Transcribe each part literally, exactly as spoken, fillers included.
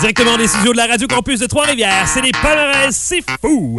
Directement des studios de la Radio Campus de Trois-Rivières, c'est les palmarès, c'est fou!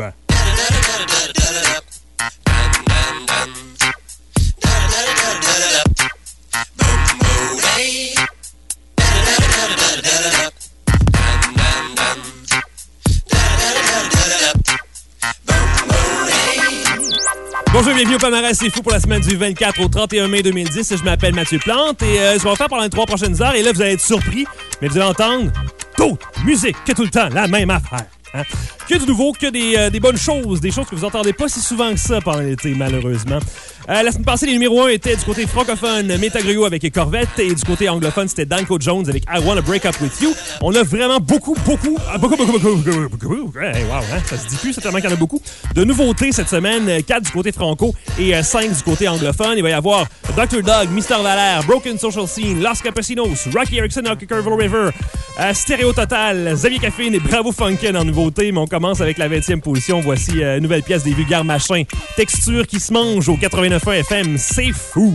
Bonjour et bienvenue au palmarès, c'est fou pour la semaine du vingt-quatre au trente et un mai deux mille dix. Je m'appelle Mathieu Plante et euh, je vais en faire pendant les trois prochaines heures. Et là, vous allez être surpris, mais vous allez entendre d'autres musiques que tout le temps, la même affaire. Hein? Que du nouveau, que des, euh, des bonnes choses, des choses que vous entendez pas si souvent que ça pendant l'été, malheureusement. Euh, la semaine passée, les numéros un étaient du côté francophone, Metagrio avec Corvette, et du côté anglophone, c'était Danko Jones avec I Wanna Break Up With You. On a vraiment beaucoup, beaucoup, beaucoup, beaucoup, beaucoup, beaucoup, beaucoup, hey, wow, hein, ça se dit plus, c'est tellement qu'il y en a beaucoup, de nouveautés cette semaine, quatre du côté franco et cinq du côté anglophone. Il va y avoir docteur Dog, Mister Valère, Broken Social Scene, Los Campesinos, Rocky Erickson, Hockey Curve River, euh, Stéréo Total, Xavier Caffine et Bravo Funkin' en nouveauté. Mais on commence avec la vingtième position. Voici euh, une nouvelle pièce des Vulgaires Machins. Texture qui se mange au quatre-vingt-neuf F M. C'est fou!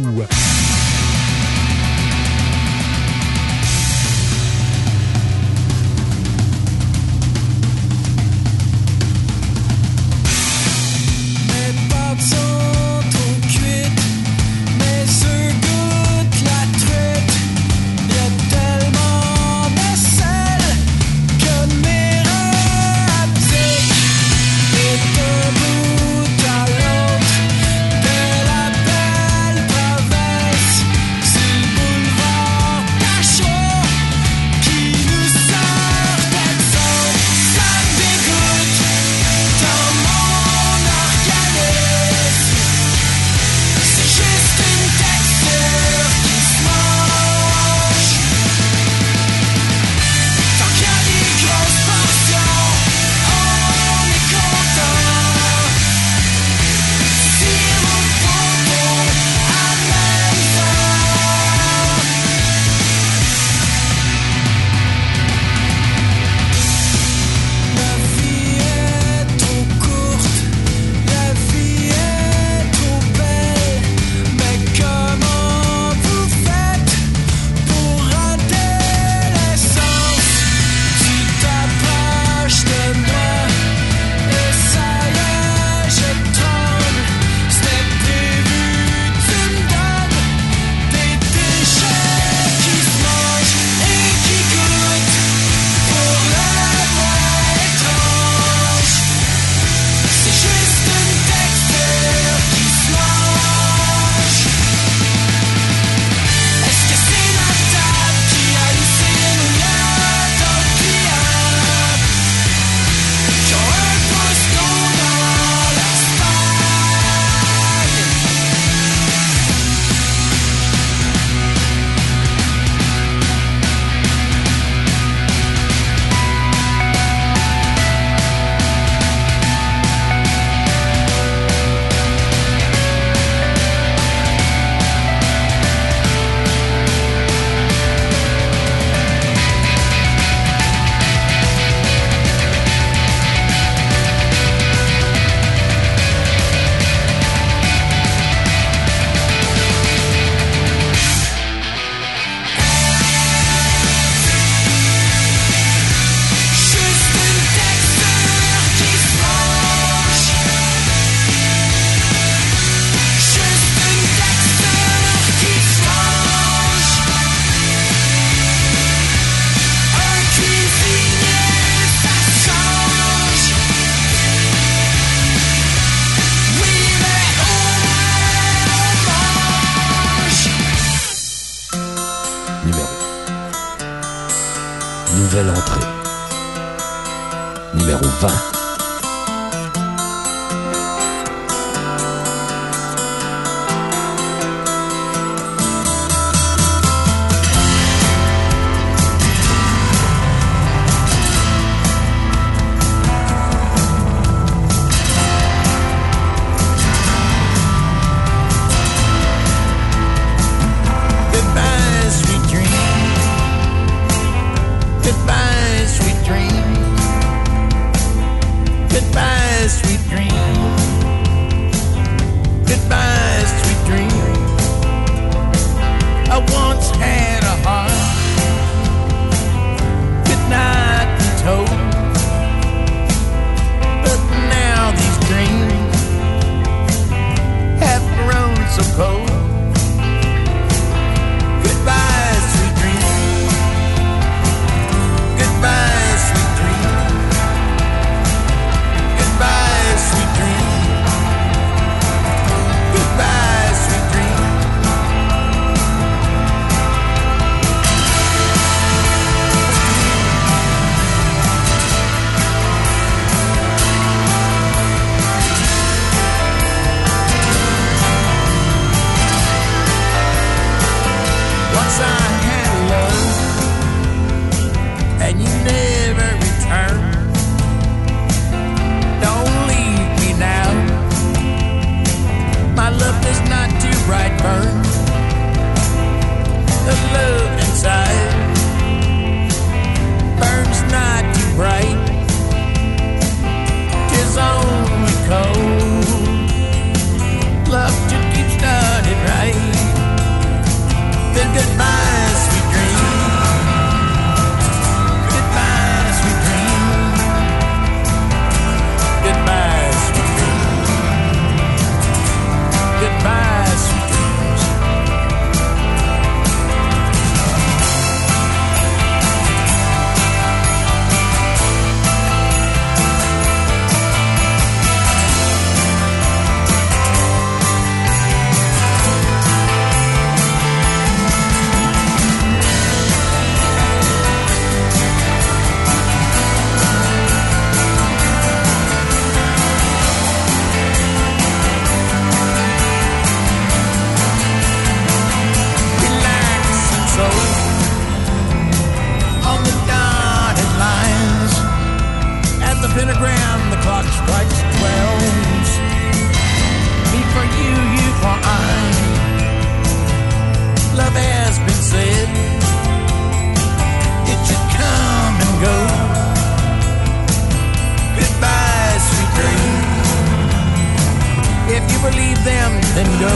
Nouvelle entrée. Numéro vingt. Goodbye, sweet dream. time the clock strikes twelve. Me for you, you for I. Love has been said. It should come and go. Goodbye, sweet dream. If you believe them, then go.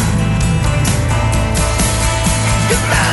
Goodbye.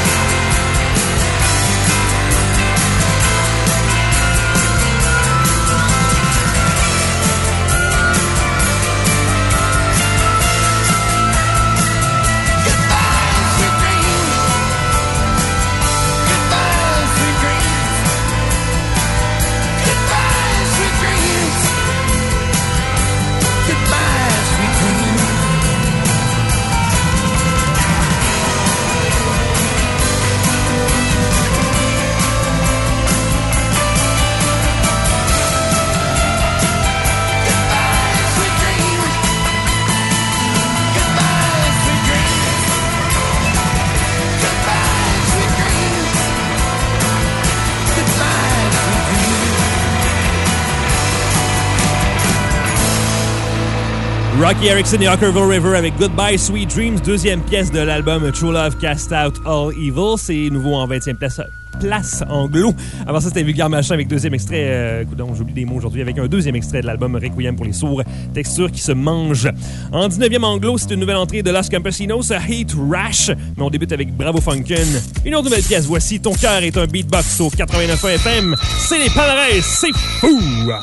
Rocky Erickson et Ockerville River avec Goodbye Sweet Dreams, deuxième pièce de l'album True Love Cast Out All Evil. C'est nouveau en vingtième place, place anglo. Avant ça, c'était Vulgaire Machin avec deuxième extrait. Euh, donc, j'oublie des mots aujourd'hui avec un deuxième extrait de l'album Requiem pour les sourds, texture qui se mange. En dix-neuvième anglo, c'est une nouvelle entrée de Los Campesinos, Hate Rash. Mais on débute avec Bravo Funkin'. Une autre nouvelle pièce. Voici Ton cœur est un beatbox au quatre-vingt-neuf F M. C'est les Palmarès, c'est fou!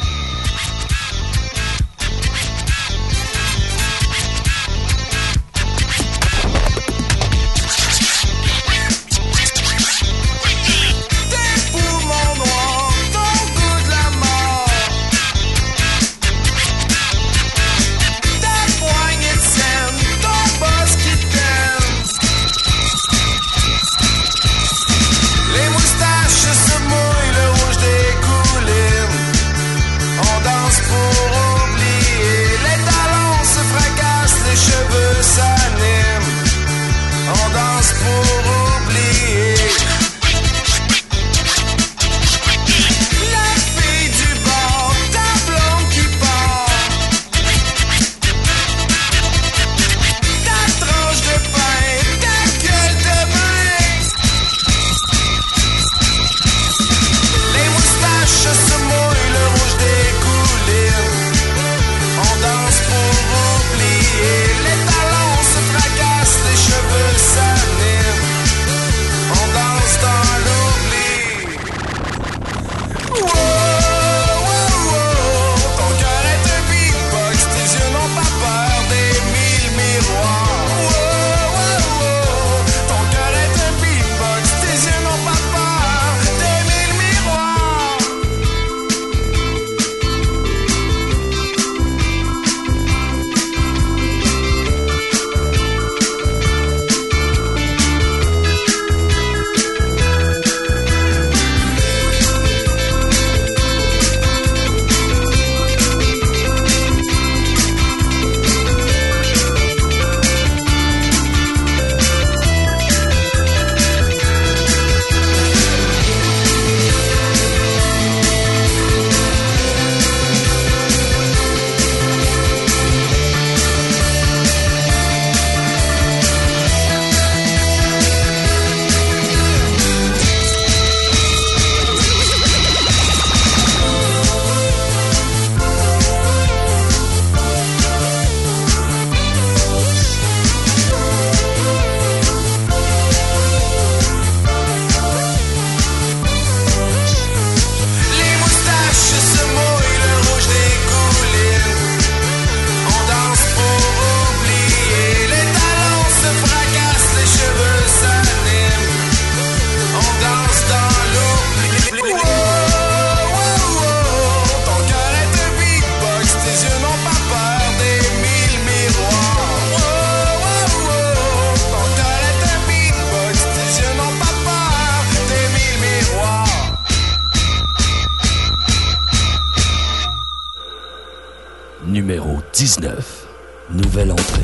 Numéro dix-neuf. Nouvelle entrée.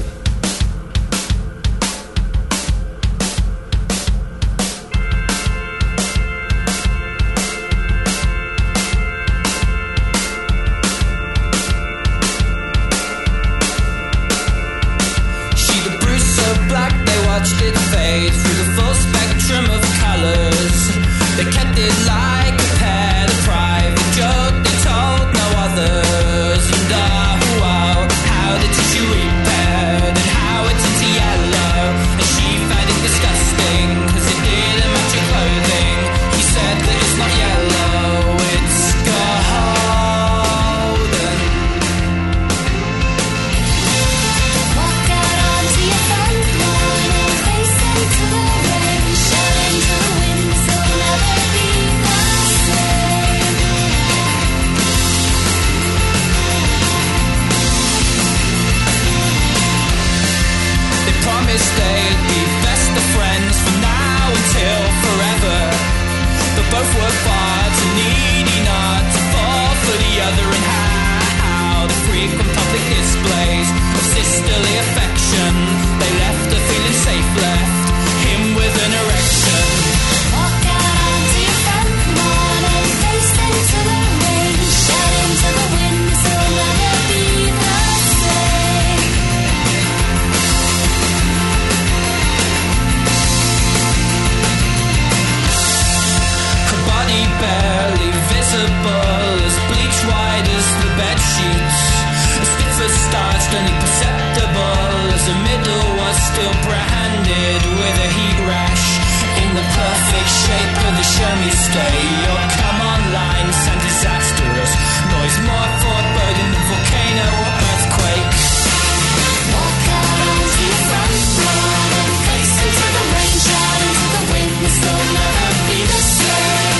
you stay. Your come online sound disastrous. Noise more foreboding than volcano or earthquake. Walk out onto your front lawn, face into the rain, shout into the wind. This will never be the same.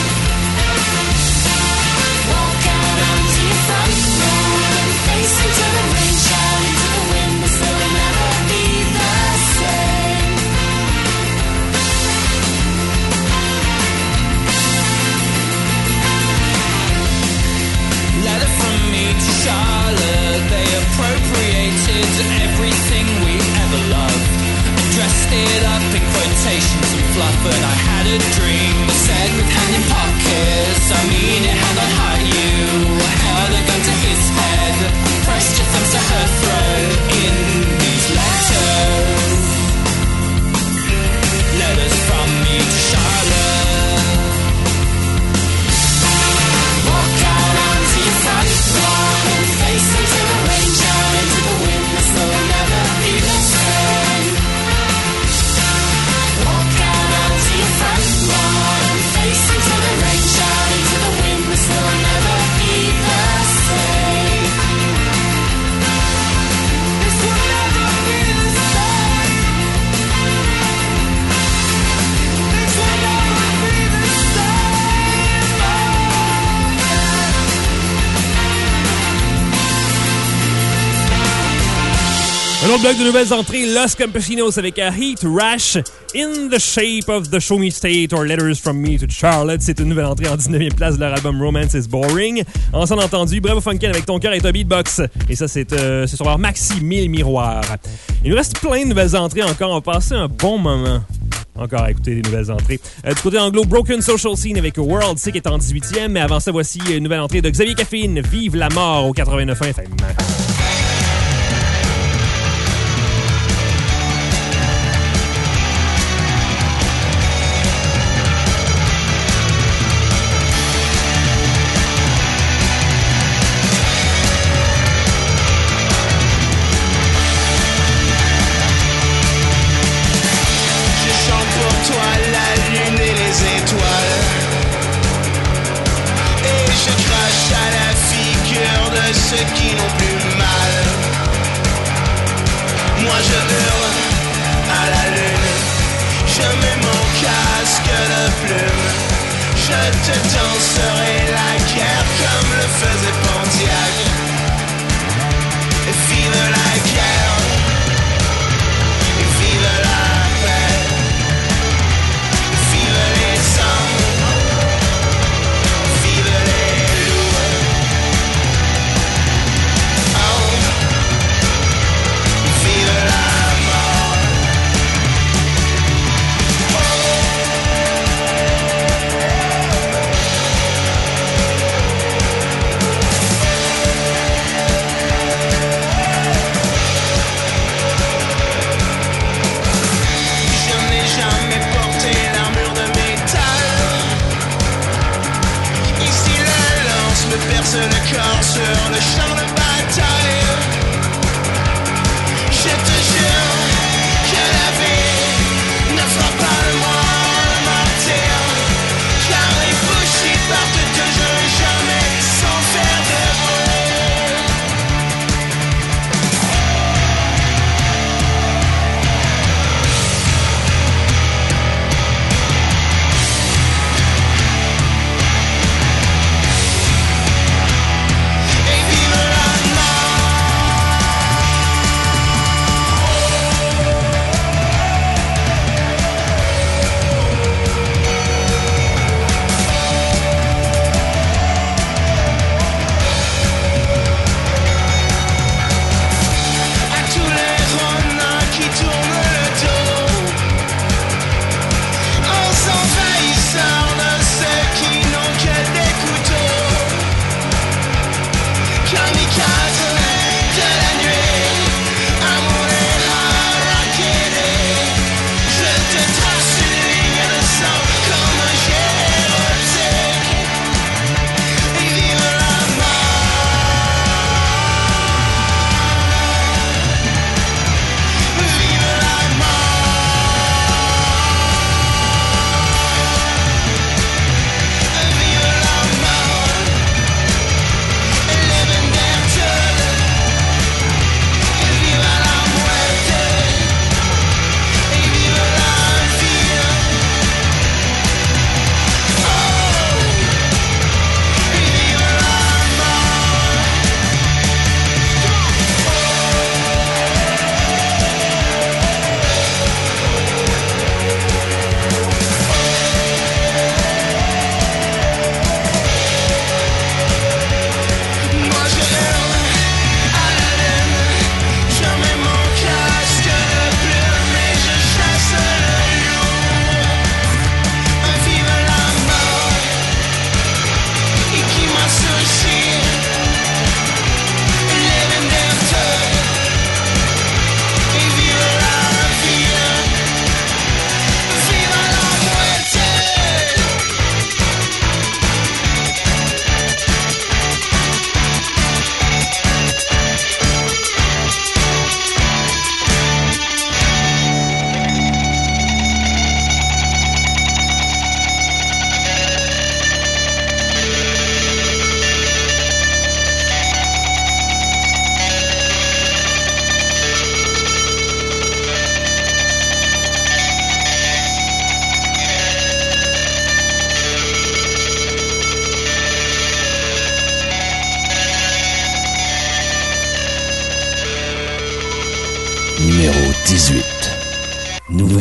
Walk out onto your front lawn, face into the rain, shout into the wind. This will never be the same. Letter from me to Charlotte. They appropriated everything we ever loved, dressed it up in quotations and fluff. But I had a dream, said with hand in pockets, I mean it, hand on heart. You held a gun to his head, pressed your thumbs to her throat in these letters. Letters from me to Charlotte. Walk out onto your front lawn, face into the rain, shout into the wind. This will never be the same. Walk out onto your front lawn, face into the rain, shout into the wind. This will never be the same. This will never be the same. This will never be the same. Un autre bloc de nouvelles entrées, Los Campesinos avec A Heat Rash, In the Shape of the Show Me State or Letters from Me to Charlotte. C'est une nouvelle entrée en dix-neuvième place de leur album Romance is Boring. Ensemble entendu, Bravo Funkin avec Ton cœur est un beatbox. Et ça, c'est, euh, c'est sur leur Maxi mille miroirs. Il nous reste plein de nouvelles entrées encore. On va passer un bon moment encore à écouter des nouvelles entrées. Euh, du côté anglo, Broken Social Scene avec World Sick est en dix-huitième. Mais avant ça, voici une nouvelle entrée de Xavier Caffeine, Vive la mort au quatre-vingt-neuf F M. Ceux qui n'ont plus mal.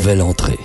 Nouvelle entrée.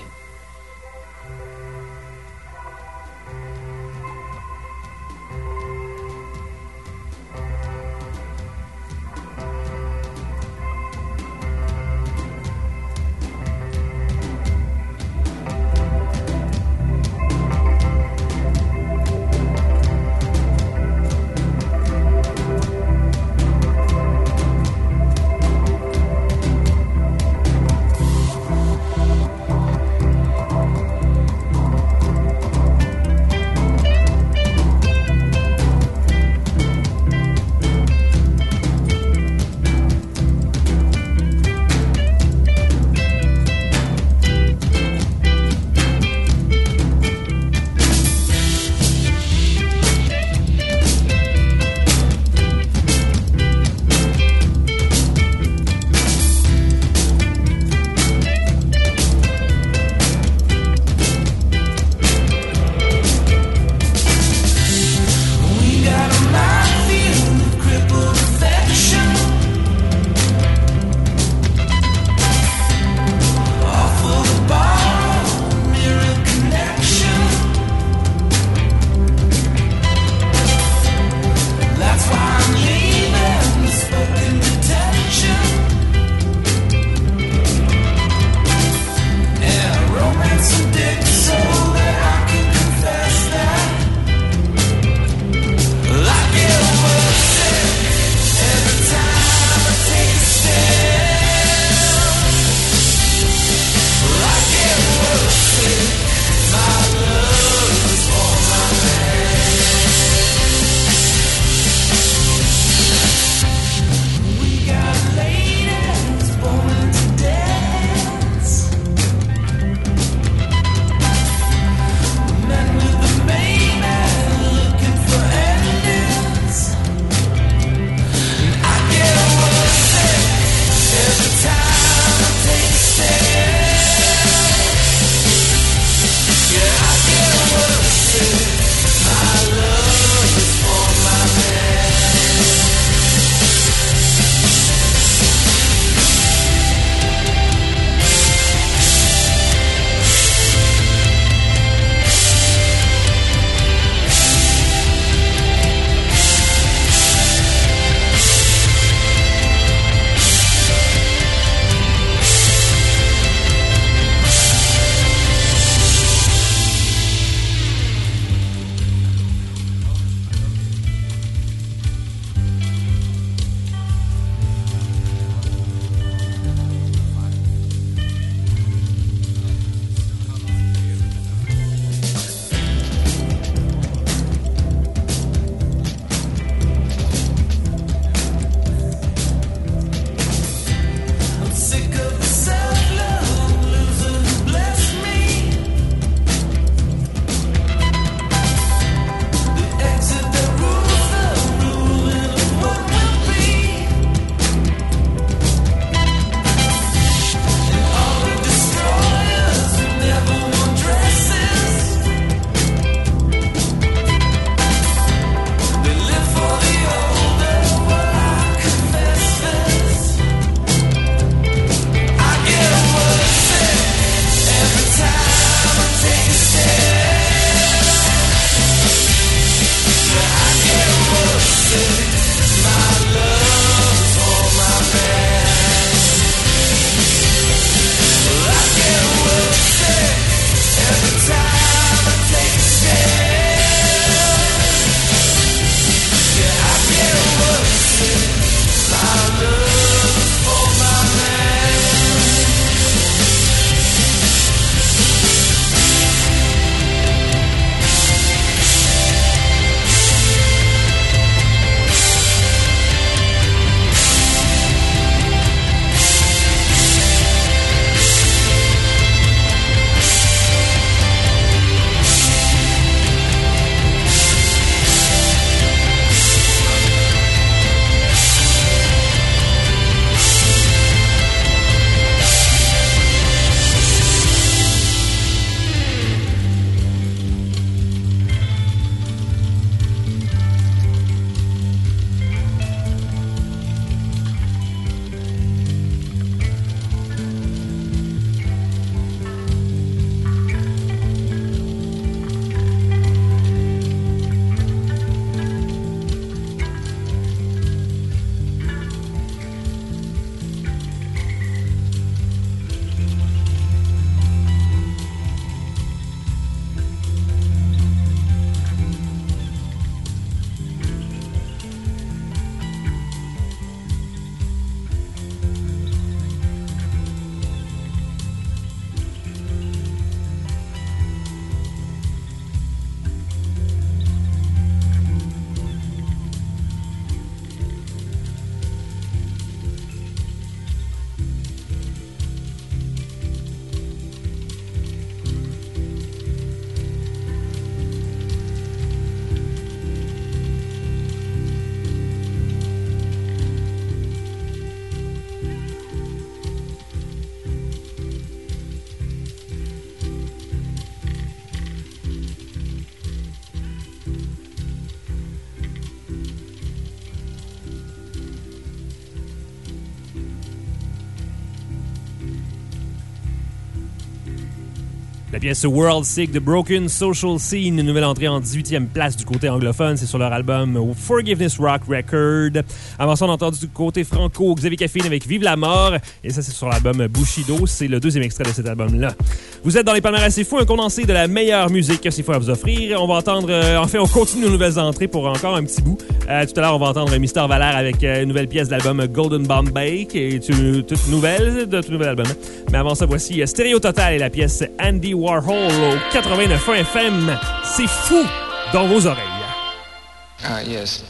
La pièce World Sick de Broken Social Scene, une nouvelle entrée en dix-huitième place du côté anglophone. C'est sur leur album Forgiveness Rock Record. Avant ça, on a entendu du côté franco Xavier Caffine avec Vive la mort. Et ça, c'est sur l'album Bushido. C'est le deuxième extrait de cet album-là. Vous êtes dans les palmarès C'est Fou, un condensé de la meilleure musique que C'est Fou à vous offrir. On va entendre... Euh, en fait, on continue nos nouvelles entrées pour encore un petit bout. Euh, tout à l'heure, on va entendre Mister Valère avec euh, une nouvelle pièce de l'album Golden Bombay, qui est une toute nouvelle, de tout nouvel album. Mais avant ça, voici Stéréo Total et la pièce Andy Warhol au quatre-vingt-neuf point un F M. C'est fou dans vos oreilles. Ah, yes.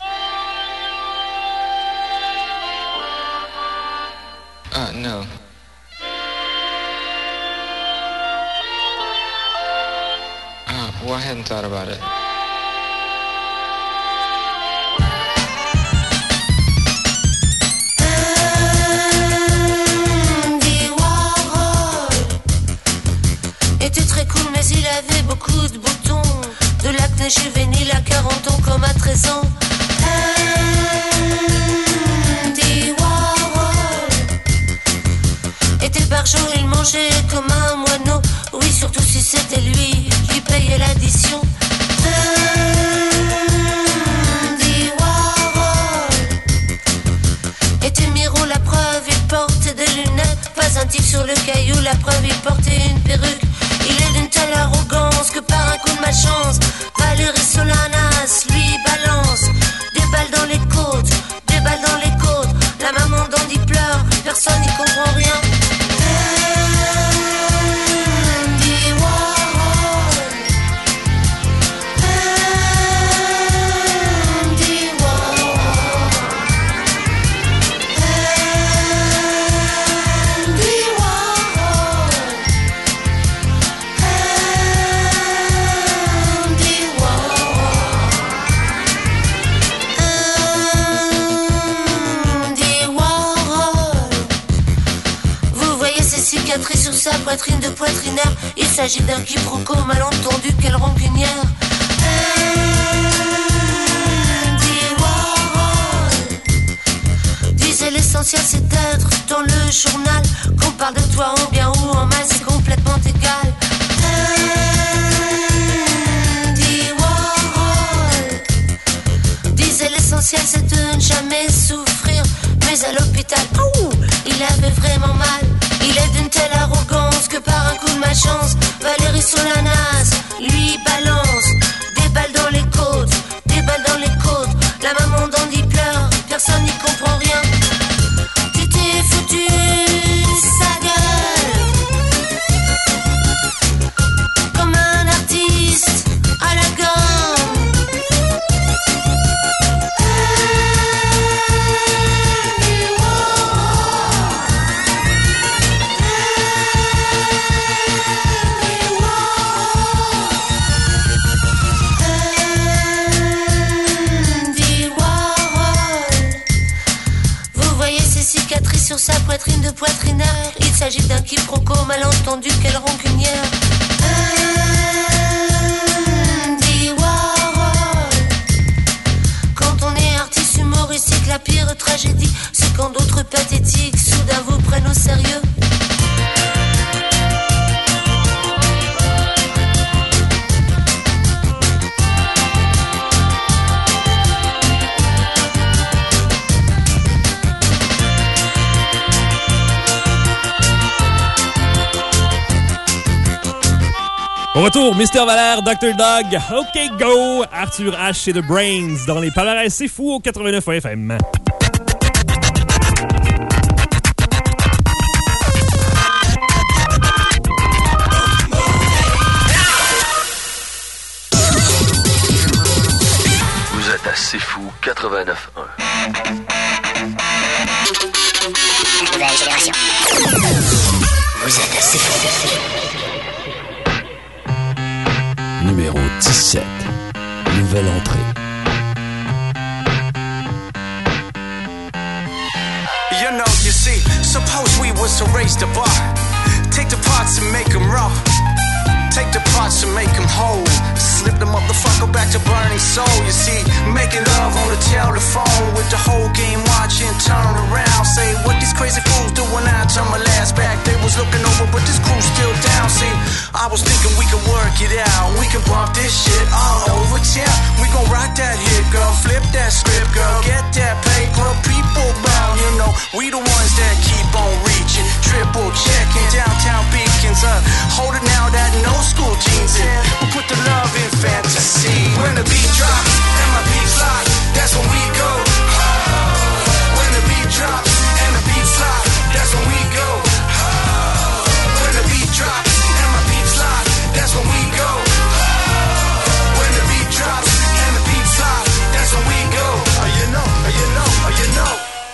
Ah, no. Ah, well, I hadn't thought about it. Était très cool mais il avait beaucoup de boutons. De l'acné juvénile à quarante ans comme à treize ans. Andy Warhol était barjot, il mangeait comme un moineau. Oui, surtout si c'était lui qui payait l'addition. Andy Warhol était Miro, la preuve il portait des lunettes. Pas un tif sur le caillou, la preuve il portait une perruque. Il est d'une telle arrogance que par un coup de malchance, Valérie Solanas lui balance des balles dans les côtes, des balles dans les côtes. La maman d'Andy pleure, personne n'y comprend rien. Andy Warhol, Andy Warhol, Andy Warhol. Cicatrice sur sa poitrine de poitrinaire. Il s'agit d'un quiproquo malentendu, quelle rancunière. Andy Warhol disait l'essentiel c'est d'être dans le journal. Qu'on parle de toi en bien ou en mal, c'est complètement égal. Andy Warhol disait l'essentiel c'est de ne jamais souffrir. Mais à l'hôpital, oh, il avait vraiment mal. Il est d'une telle arrogance que par un coup de malchance, Valérie Solanas lui balance des balles dans les côtes, des balles dans les côtes. La maman d'Andy pleure, personne n'y comprend rien. Tu t'es foutu sa gueule comme un artiste à la gomme. Sur sa poitrine de poitrinaire, il s'agit d'un quiproquo malentendu, quelle rancunière. Andy Warhol. Quand on est artiste humoristique, la pire tragédie, c'est quand d'autres pathétiques soudain vous prennent au sérieux. Au retour, Mister Valère, docteur Dog, OK Go, Arthur H et The Brains dans les palmarès C'est Fou au quatre-vingt-neuf F M. Vous êtes à C'est Fou quatre-vingt-neuf point un. Nouvelle génération. Vous êtes à C'est Fou. Numéro dix-sept. Nouvelle entrée. You know, you see, suppose we was to raise the bar. Take the parts and make them raw. Take the parts and make them whole. Slip the motherfucker back to burning soul. You see, making love on the telephone with the whole game watching, turn around. Say what these crazy fools do when I turn my last back. They was looking over, but this crew's still down. See, I was thinking we could work it out. We can bump this shit all over town. We gon' rock that hit, girl. Flip that script, girl. Get that paper. People bound, you know. We the ones that keep on reaching. Triple checking downtown beacons up. Hold it now, that no school jeans in. We'll put the love in fantasy. When the beat drops and my beats lock, that's when we go. When the beat drops and the beats lock, that's when we go. When the beat drops and my beats lock, that's when we go. When the beat drops and the beats lock, that's when we go. Oh, you know, oh, you know, oh, you know.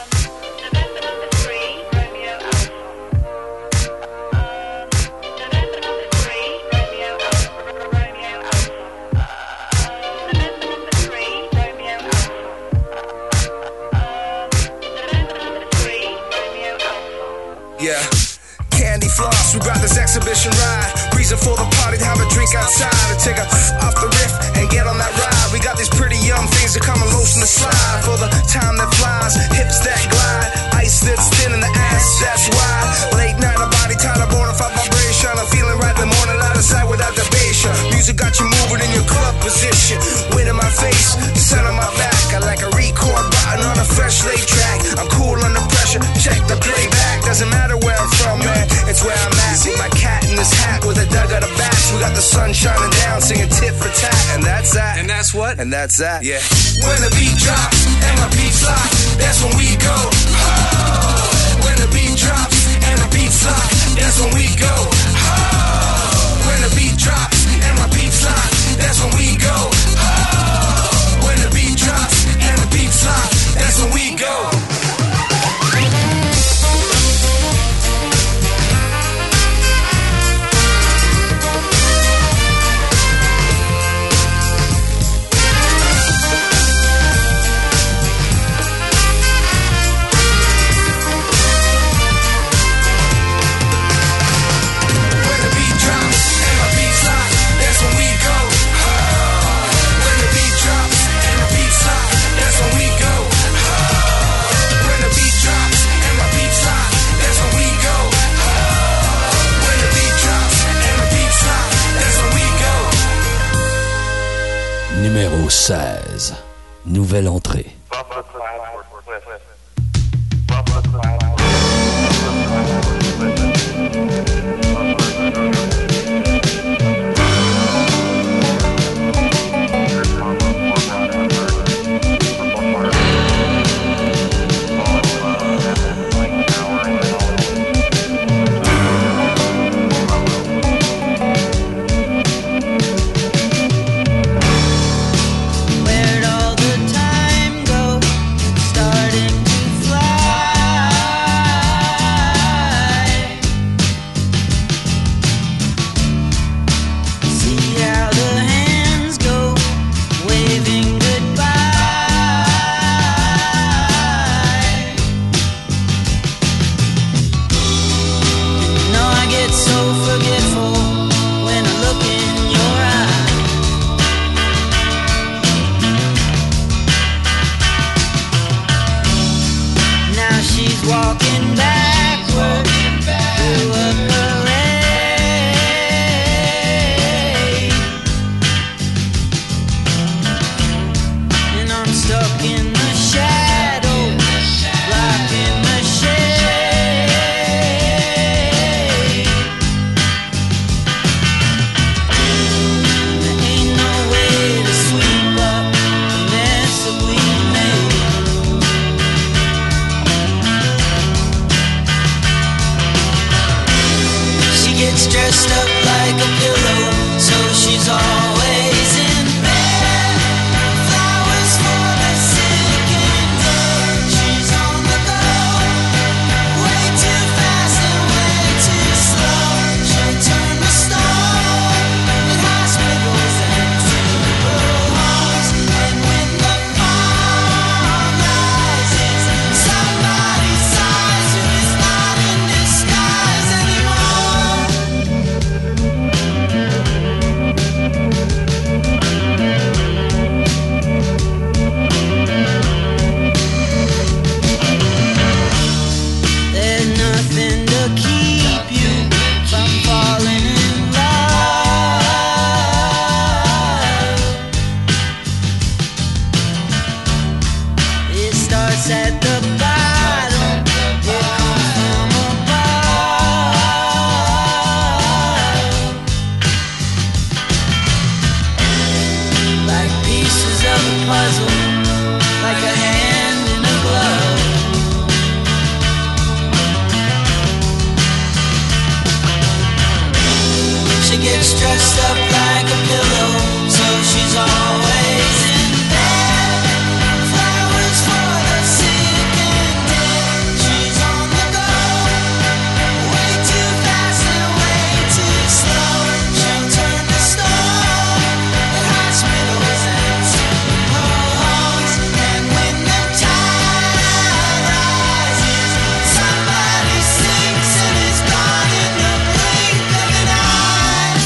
Yeah, candy floss, we brought this exhibition ride. Reason for the party to have a drink outside, to take a off the riff and get on that ride. We got these pretty young things that come and lotion the slide. For the time that flies, hips that glide, ice that's thin in the ass, that's why. Late night, a body tied, a bona fide vibration. I'm feeling right in the morning, out of sight without the bass. Music got you moving in your club position. Wind in my face, sun on my back. I like a record button on a fresh laid track. I'm cool under pressure, check the playback. Doesn't matter where I'm from, man, it's where I'm at. See my cat in this hat with a dug out of bats. We got the sun shining down, singing tit for tat. And that's that. And that's what? And that's that, yeah. When the beat drops and my beats lock, that's when we go. Oh, when the beat drops and the beats lock, that's when we go. Oh, when the beat drops and my beats lock, that's when we go. Oh, when the beat drops and the beats lock, that's when we go. Numéro seize. Nouvelle entrée. Where'd all the time go? puzzle, like a hand in a glove. She gets dressed up like a pillow, so she's always in bed. Flowers for the sick and dead. She's on the go, way too fast and way too slow. She'll turn to stone at hospitals and funeral homes. And when the tide rises, somebody sinks and is gone in the blink of an eye.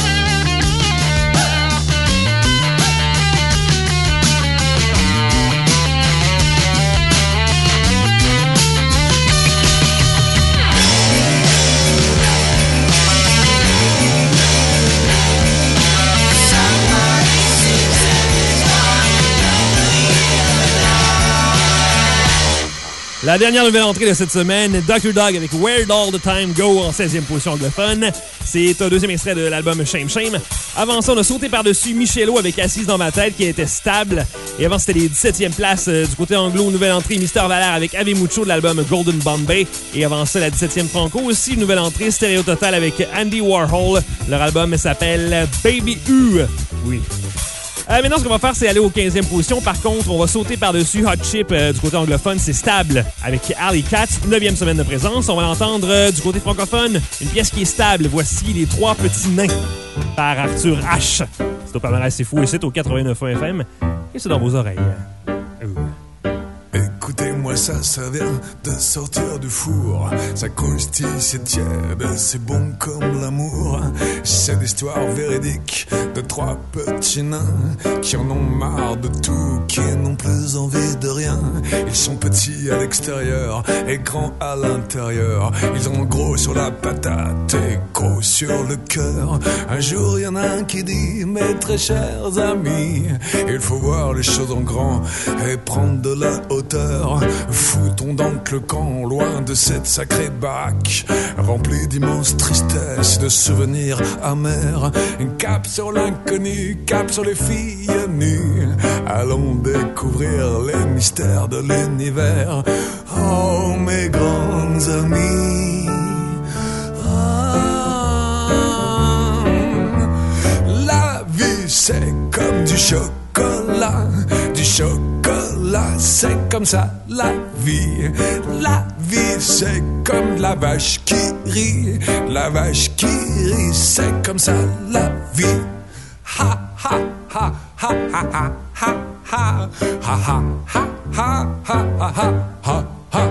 La dernière nouvelle entrée de cette semaine, docteur Dog avec Where'd All the Time Go en seizième position anglophone. C'est un deuxième extrait de l'album Shame Shame. Avant ça, on a sauté par-dessus Michelot avec Assise dans ma tête qui était stable. Et avant, c'était les dix-septième places euh, du côté anglo, nouvelle entrée Mister Valère avec Ave Mucho de l'album Golden Bombay. Et avant ça, la dix-septième franco aussi, une nouvelle entrée Stéréo Total avec Andy Warhol. Leur album s'appelle Baby U. Oui. Euh, maintenant, ce qu'on va faire, c'est aller aux quinzième position. Par contre, on va sauter par-dessus Hot Chip euh, du côté anglophone. C'est stable avec Alley Cat, neuvième semaine de présence. On va l'entendre euh, du côté francophone. Une pièce qui est stable. Voici Les Trois Petits Nains par Arthur H. C'est au palmarès, c'est fou. Et c'est au quatre-vingt-neuf F M. Et c'est dans vos oreilles. Euh. Écoutez-moi ça, ça vient de sortir du four. Ça croustille, c'est tiède, c'est bon comme l'amour. C'est l'histoire véridique de trois petits nains qui en ont marre de tout, qui n'ont plus envie de rien. Ils sont petits à l'extérieur et grands à l'intérieur. Ils ont gros sur la patate et gros sur le cœur. Un jour, il y en a un qui dit: mes très chers amis, il faut voir les choses en grand et prendre de la hauteur. Foutons donc le camp loin de cette sacrée baraque remplie d'immenses tristesses, de souvenirs amers. Une cape sur l'inconnu, cap sur les filles nues. Allons découvrir les mystères de l'univers. Oh mes grands amis, ah, la vie c'est comme du chocolat, du chocolat. C'est comme ça la vie. La vie c'est comme la vache qui rit. La vache qui rit, c'est comme ça la vie. Ha ha ha ha ha ha ha ha ha ha ha ha ha ha ha ha.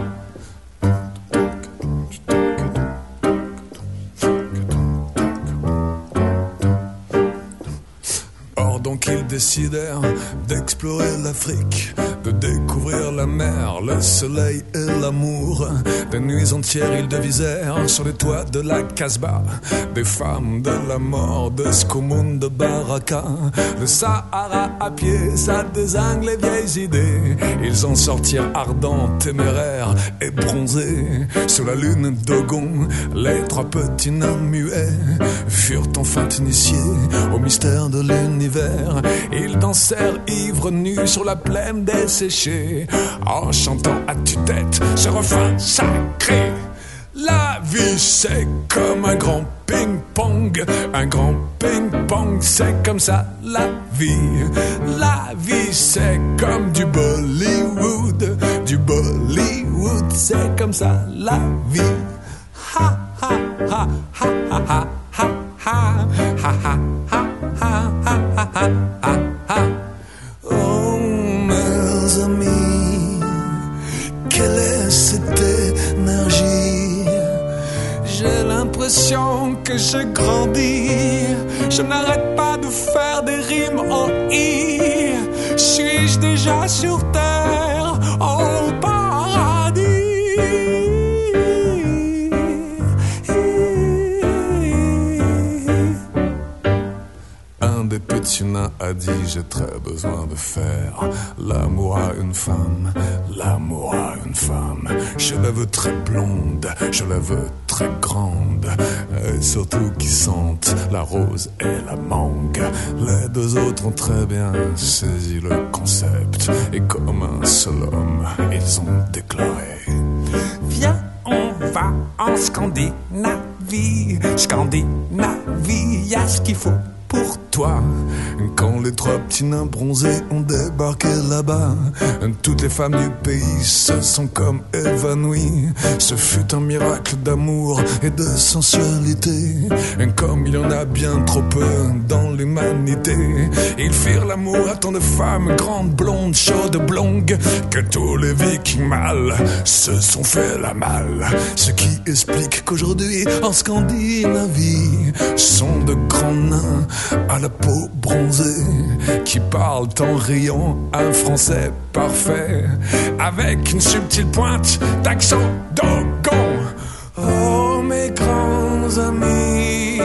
Or donc ils décidèrent d'explorer l'Afrique, de découvrir la mer, le soleil et l'amour. Des nuits entières ils devisèrent sur les toits de la Casbah des femmes de la mort, de Skomoun, de Baraka. Le Sahara à pied, ça désingue les vieilles idées. Ils en sortirent ardents, téméraires et bronzés. Sous la lune d'Ogon, les trois petits nains muets furent enfin initiés au mystère de l'univers. Ils dansèrent ivres nus sur la plaine desséchée, en chantant à tue-tête ce refrain sacré. La vie c'est comme un grand ping-pong, un grand ping-pong, c'est comme ça la vie. La vie c'est comme du Bollywood, du Bollywood, c'est comme ça la vie. Ha ha ha ha ha ha ha ha ha ha ha ha ha ha. Oh mes amis, quelle est cette énergie? J'ai l'impression que je grandis. Je n'arrête pas de faire des rimes en I. Suis-je déjà sur terre, au paradis? Un des petits nains nain a dit j'ai très besoin de faire l'amour à une femme, l'amour à une femme. Je la veux très blonde, je la veux très grande, et surtout qui sente la rose et la mangue. Les deux autres ont très bien saisi le concept, et comme un seul homme, ils ont déclaré: viens, on va en Scandinavie, Scandinavie, y'a ce qu'il faut pour toi. Quand les trois petits nains bronzés ont débarqué là-bas, toutes les femmes du pays se sont comme évanouies. Ce fut un miracle d'amour et de sensualité, comme il y en a bien trop peu dans l'humanité. Ils firent l'amour à tant de femmes grandes, blondes, chaudes, blondes, que tous les vikings mâles se sont fait la malle. Ce qui explique qu'aujourd'hui en Scandinavie sont de grands nains à la peau bronzée, qui parlent en riant un français parfait, avec une subtile pointe d'accent dogon. Oh mes grands amis,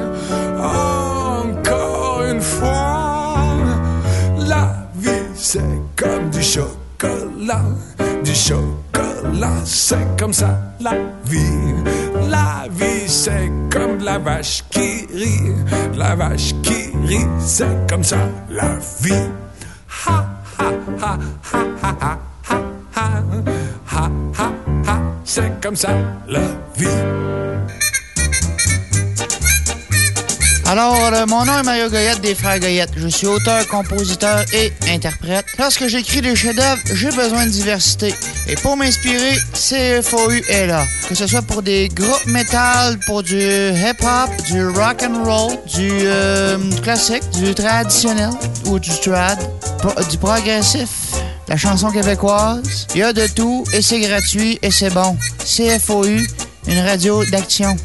encore une fois, la vie c'est comme du chocolat, du chocolat, c'est comme ça la vie. La vie c'est comme de la vache qui rit, la vache qui rit, c'est comme ça la vie. Ha ha ha ha ha ha ha ha ha ha ha, c'est comme ça la vie. Alors, euh, mon nom est Mario Goyette des Frères Goyette. Je suis auteur, compositeur et interprète. Lorsque j'écris des chefs-d'œuvre, j'ai besoin de diversité. Et pour m'inspirer, C F O U est là. Que ce soit pour des groupes métal, pour du hip-hop, du rock and roll, du euh, classique, du traditionnel ou du trad, pro- du progressif, la chanson québécoise. Il y a de tout et c'est gratuit et c'est bon. C F O U, une radio d'action.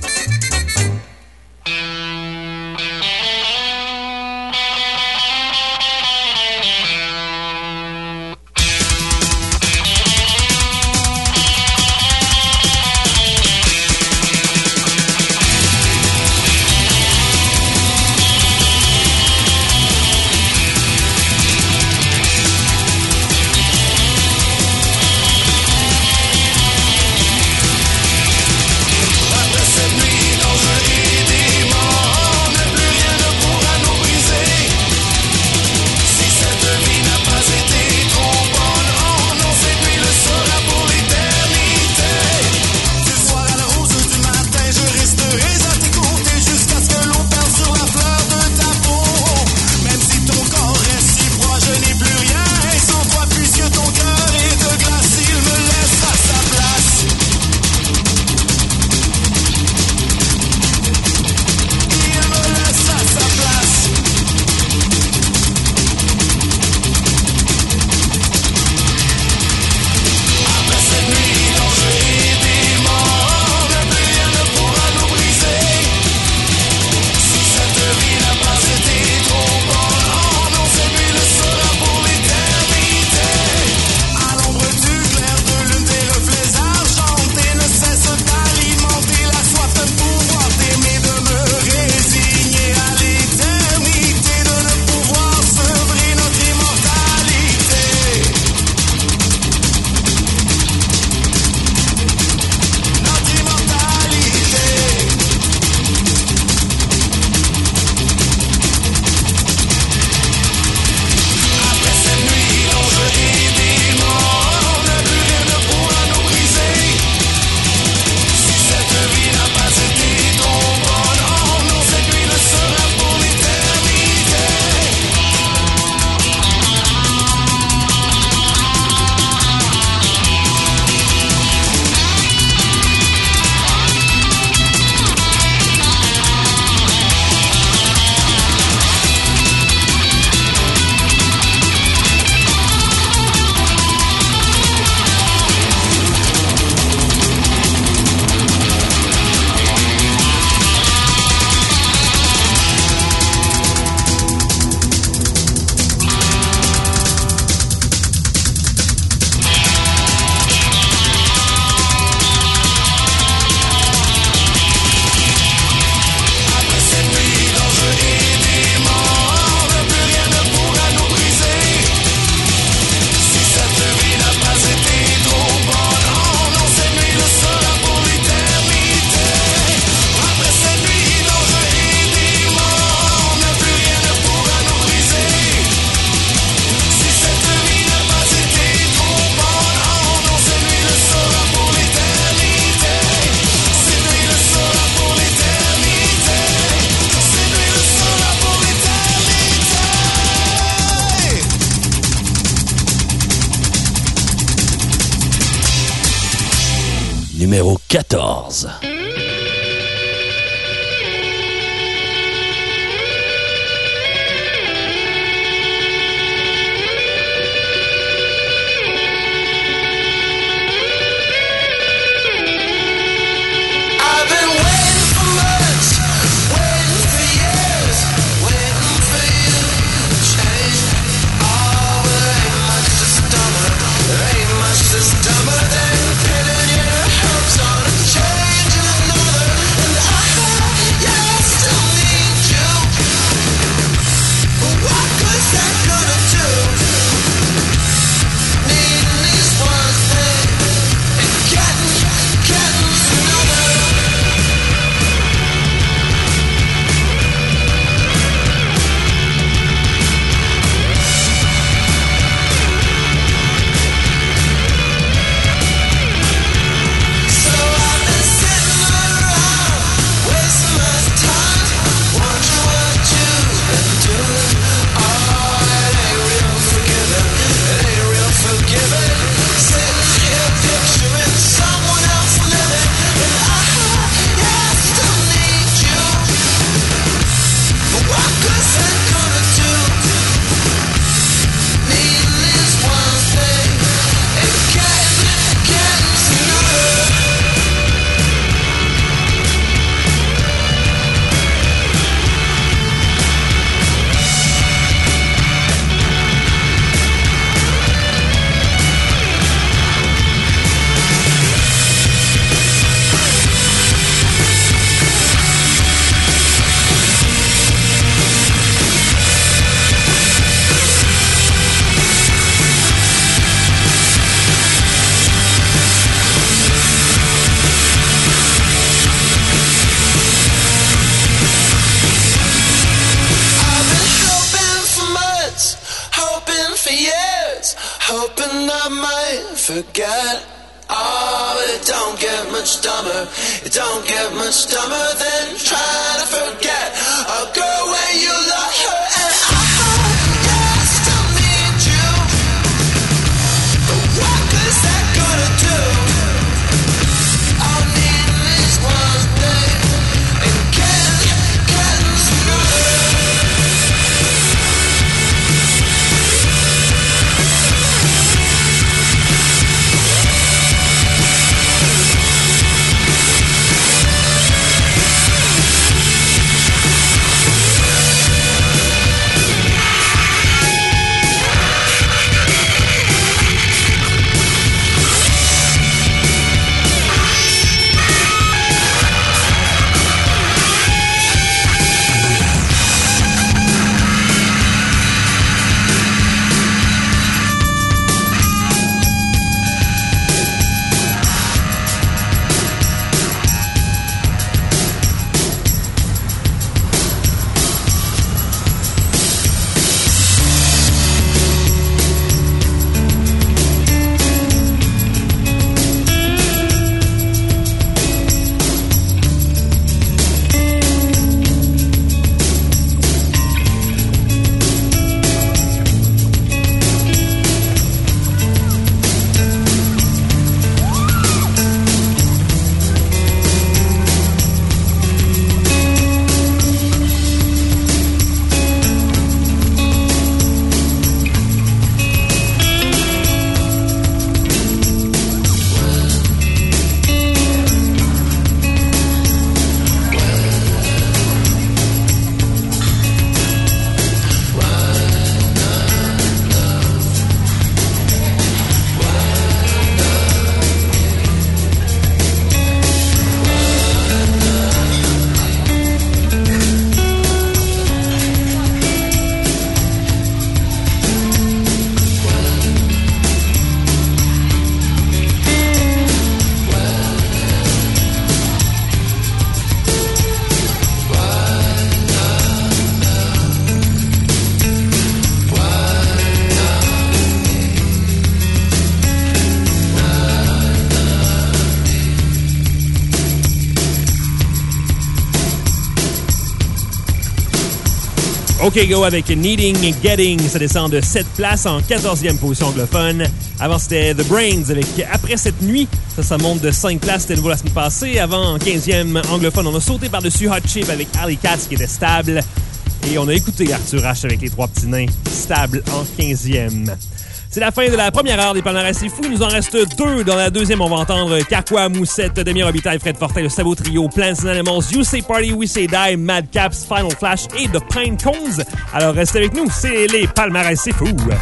Said numéro quatorze. Forget, oh, but it don't get much dumber. It don't get much dumber than trying to forget a girl when you love her. And I, yeah, I still need you. But what good is that gonna do? All I need is one thing, and can't, can't another. OK Go avec Needing Getting, ça descend de sept places en quatorzième position anglophone. Avant, c'était The Brains avec Après cette nuit. Ça, ça monte de cinq places, c'était nouveau la semaine passée. Avant, en quinzième anglophone, on a sauté par-dessus Hot Chip avec Alley Cats qui était stable. Et on a écouté Arthur H avec Les Trois Petits Nains, stable en quinzième. C'est la fin de la première heure des palmarès C'est fou. Il nous en reste deux. Dans la deuxième, on va entendre Carquois, Moussette, Demi Robitaille, Fred Fortin, le Sabot Trio, Plants and Animals, You Say Party, We Say Die, Mad Caps, Final Flash et The Pine Cones. Alors restez avec nous, c'est les palmarès C'est fou.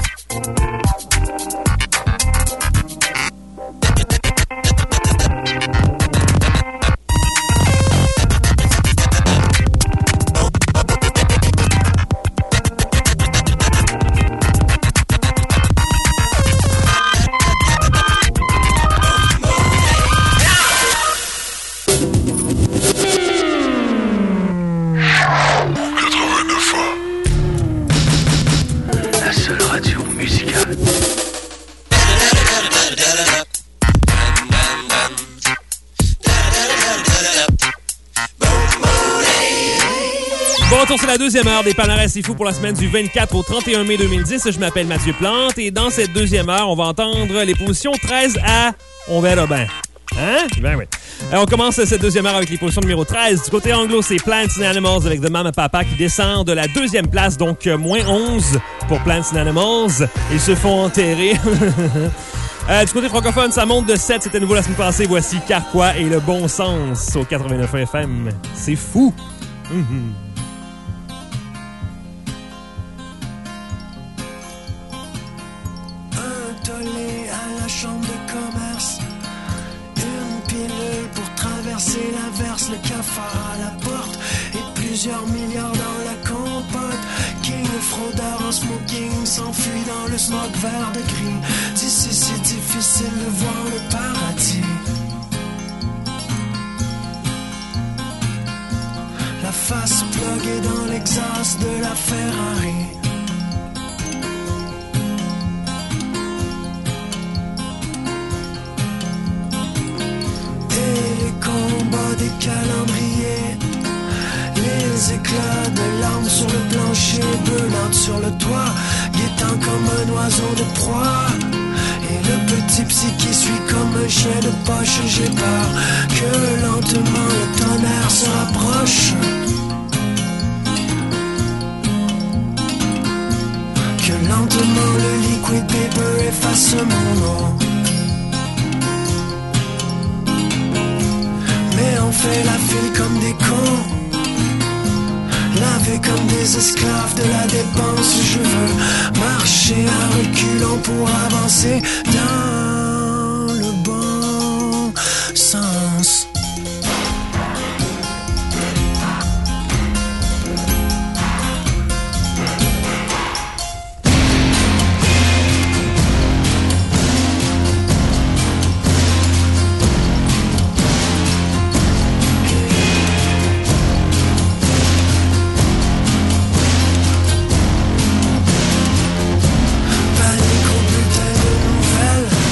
C'est la deuxième heure des palmarès C'est fou pour la semaine du vingt-quatre au trente et un mai deux mille dix. Je m'appelle Mathieu Plante et dans cette deuxième heure, on va entendre les positions treize à... On verra bien. Hein? Ben oui. Alors, on commence cette deuxième heure avec les positions numéro treize. Du côté anglo, c'est Plants and Animals avec The Mama Papa qui descend de la deuxième place, donc euh, moins onze pour Plants and Animals. Ils se font enterrer. Euh, du côté francophone, ça monte de sept. C'était nouveau la semaine passée. Voici Carquois et Le Bon Sens au quatre-vingt-neuf F M. C'est fou. Mm-hmm. C'est l'inverse, le cafard à la porte et plusieurs milliards dans la compote. King, le fraudeur en smoking s'enfuit dans le smog vert de gris. D'ici c'est difficile de voir le paradis. La face pluguée dans l'exhaust de la Ferrari. Combat des calendriers, les éclats de larmes sur le plancher, brûlantes sur le toit, guettant comme un oiseau de proie. Et le petit psy qui suit comme un chien de poche. J'ai peur que lentement le tonnerre se rapproche, que lentement le liquid paper efface mon nom. Mais on fait la file comme des cons, lavés comme des esclaves de la dépense. Je veux marcher à reculons pour avancer dans le bon sens. Panique au bulletin de nouvelles.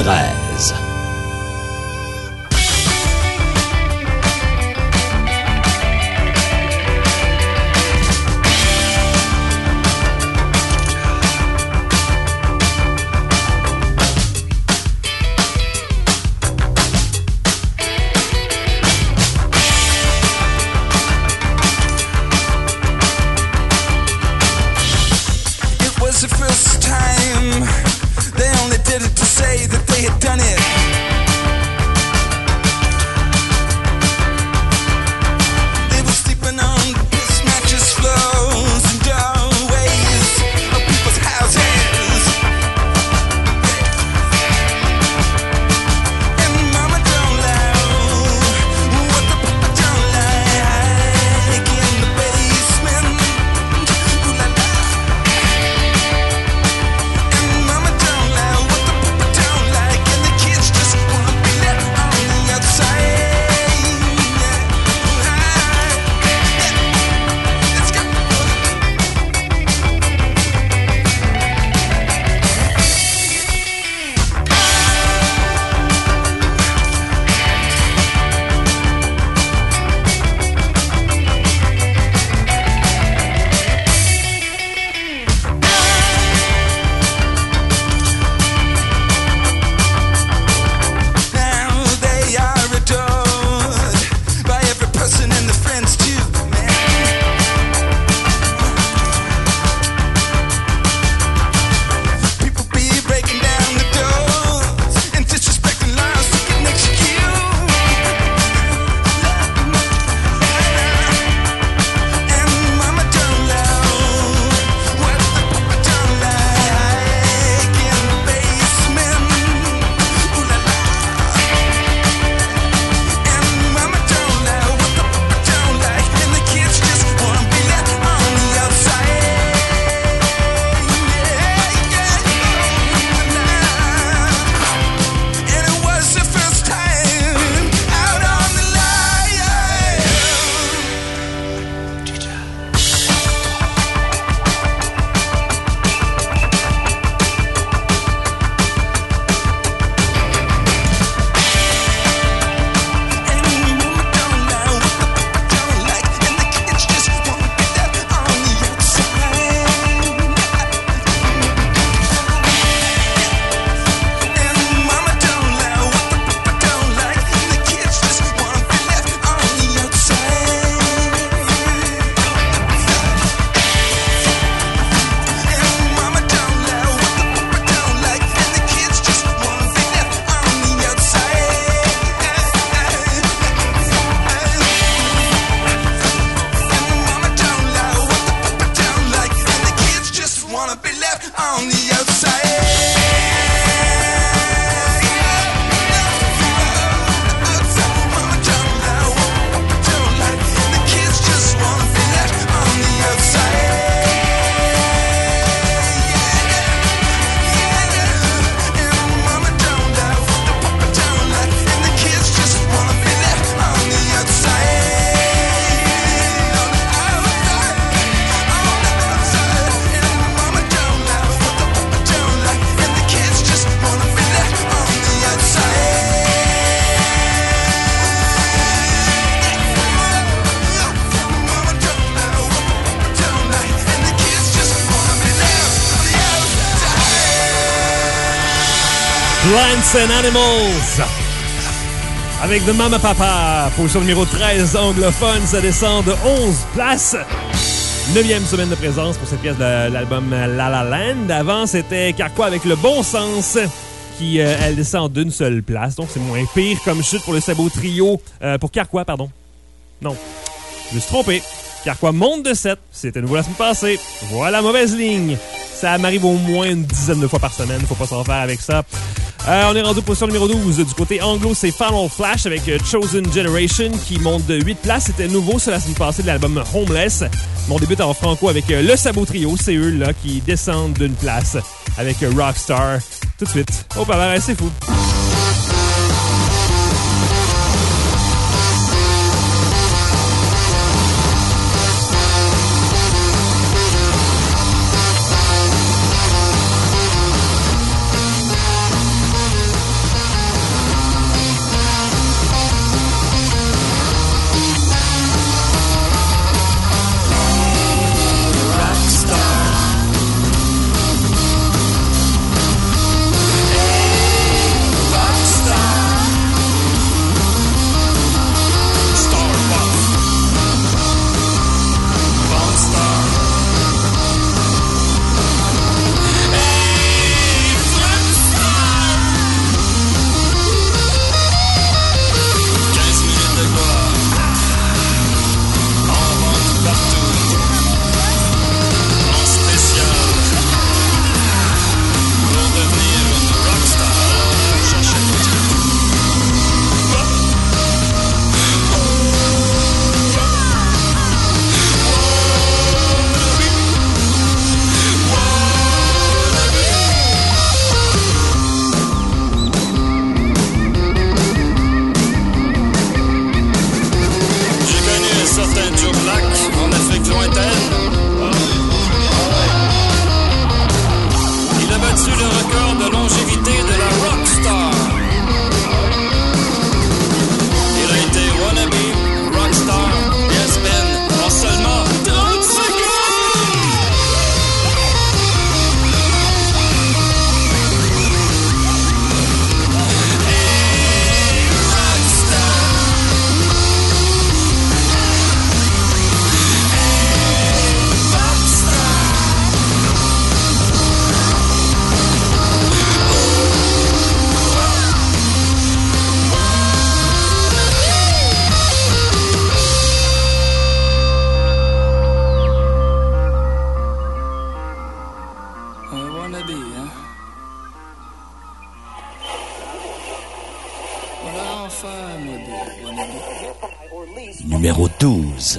treize. The first time they only did it to say that they had done it. They were sleeping on this mattress floors and doorways of people's houses. And mama don't like what the papa don't like in the basement. Ooh la la. Plants and Animals avec The Mama Papa. Position numéro treize anglophone, ça descend de onze places. Neuvième semaine de présence pour cette pièce de l'album La La Land. Avant, c'était Carquois avec Le Bon Sens qui, euh, elle descend d'une seule place. Donc, c'est moins pire comme chute pour le Sabot Trio. Euh, pour Carquois, pardon. Non, je me suis trompé. Carquois monte de sept. C'était nouveau la semaine passée. Voilà, mauvaise ligne. Ça m'arrive au moins une dizaine de fois par semaine. Faut pas s'en faire avec ça. Euh, on est rendu position numéro douze. Du côté anglo, c'est Final Flash avec Chosen Generation qui monte de huit places. C'était nouveau sur la semaine passée de l'album Homeless. Mon début en franco avec Le Sabot Trio. C'est eux là qui descendent d'une place avec Rockstar. Tout de suite. Oh, pas c'est fou. wannabe, hein? Voilà enfin, mode wannabe. Numéro douze.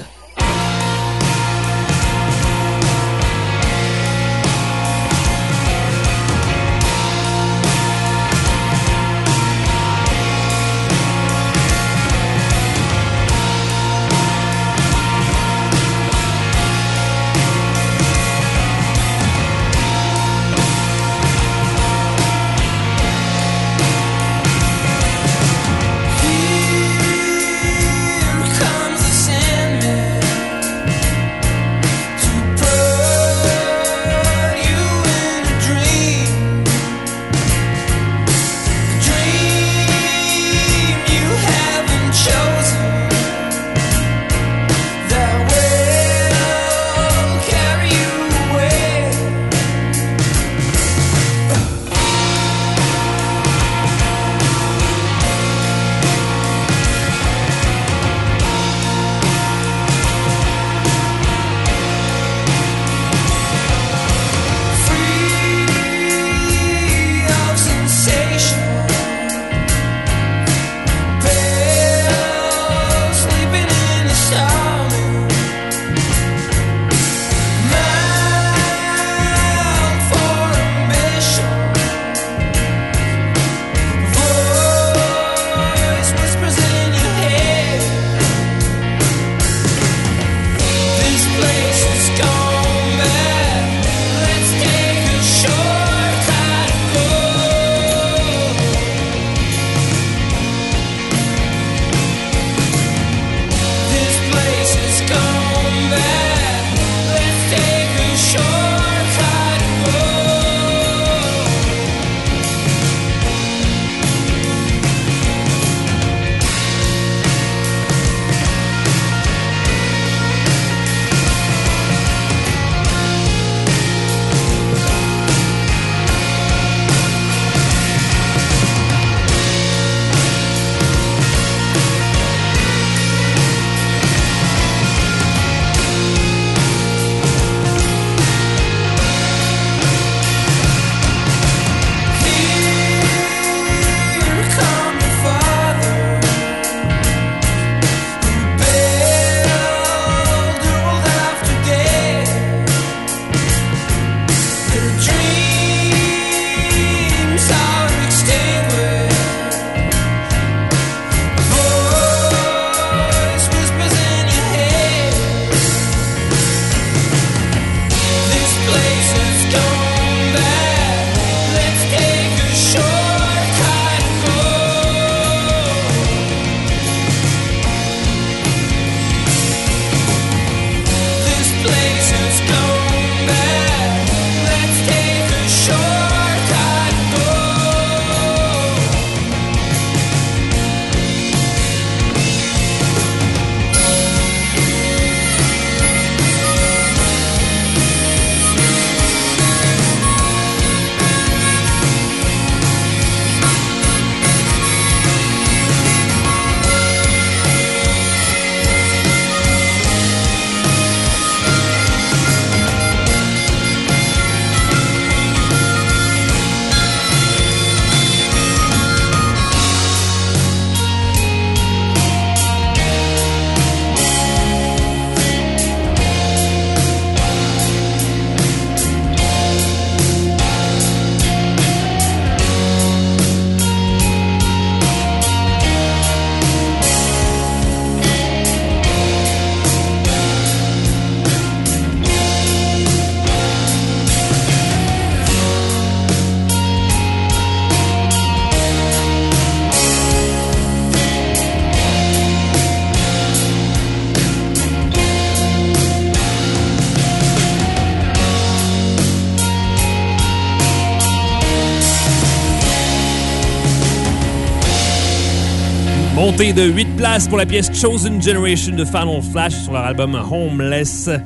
Montée de huit places pour la pièce Chosen Generation de Final Flash sur leur album Homeless.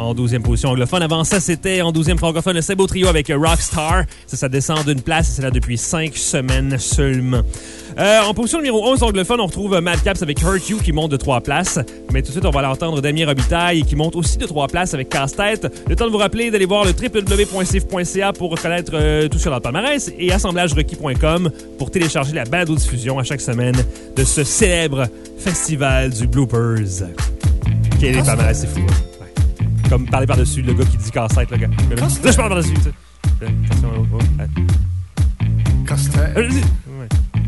en douzième position anglophone. Avant ça, c'était en douzième francophone le C'est beau trio avec Rockstar. Ça, ça descend d'une place et c'est là depuis cinq semaines seulement. Euh, en position numéro onze anglophone, on retrouve Madcaps avec Hurt You qui monte de trois places. Mais tout de suite, on va aller entendre Damien Robitaille qui monte aussi de trois places avec Casse-Tête. Le temps de vous rappeler d'aller voir le w w w point c f point c a pour connaître euh, tout sur le palmarès et assemblage requis point com pour télécharger la balado-diffusion à chaque semaine de ce célèbre festival du Bloopers. Quel est palmarès, c'est fou. Hein? Ouais. Comme parler par-dessus le gars qui dit Casse-Tête. Là, là, je parle par-dessus. Attention, oh, oh. Casse-Tête. Euh, ouais.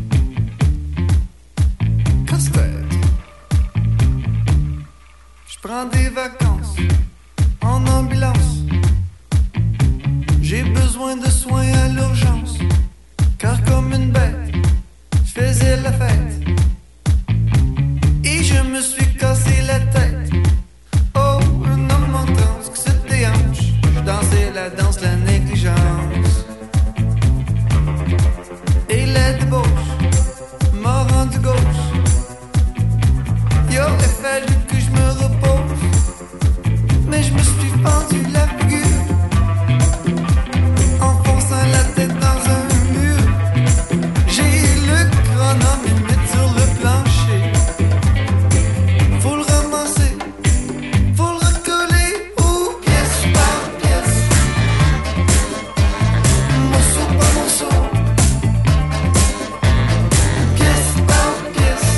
Casse-tête. Je prends des vacances en ambulance. J'ai besoin de soins à l'urgence. Car comme une bête, je faisais la fête. Et je me suis cassé la tête. Oh, un homme en transe qui se déhanche. Je dansais la danse, la négligence. Et la débauche m'a rendu gauche. Il aurait fallu que je me repose, mais je me suis fendu la figure en fonçant la tête dans un mur. J'ai le chronome limite sur le plancher. Faut le ramasser, faut le recoller, ou pièce par pièce, morceau par morceau, pièce par pièce.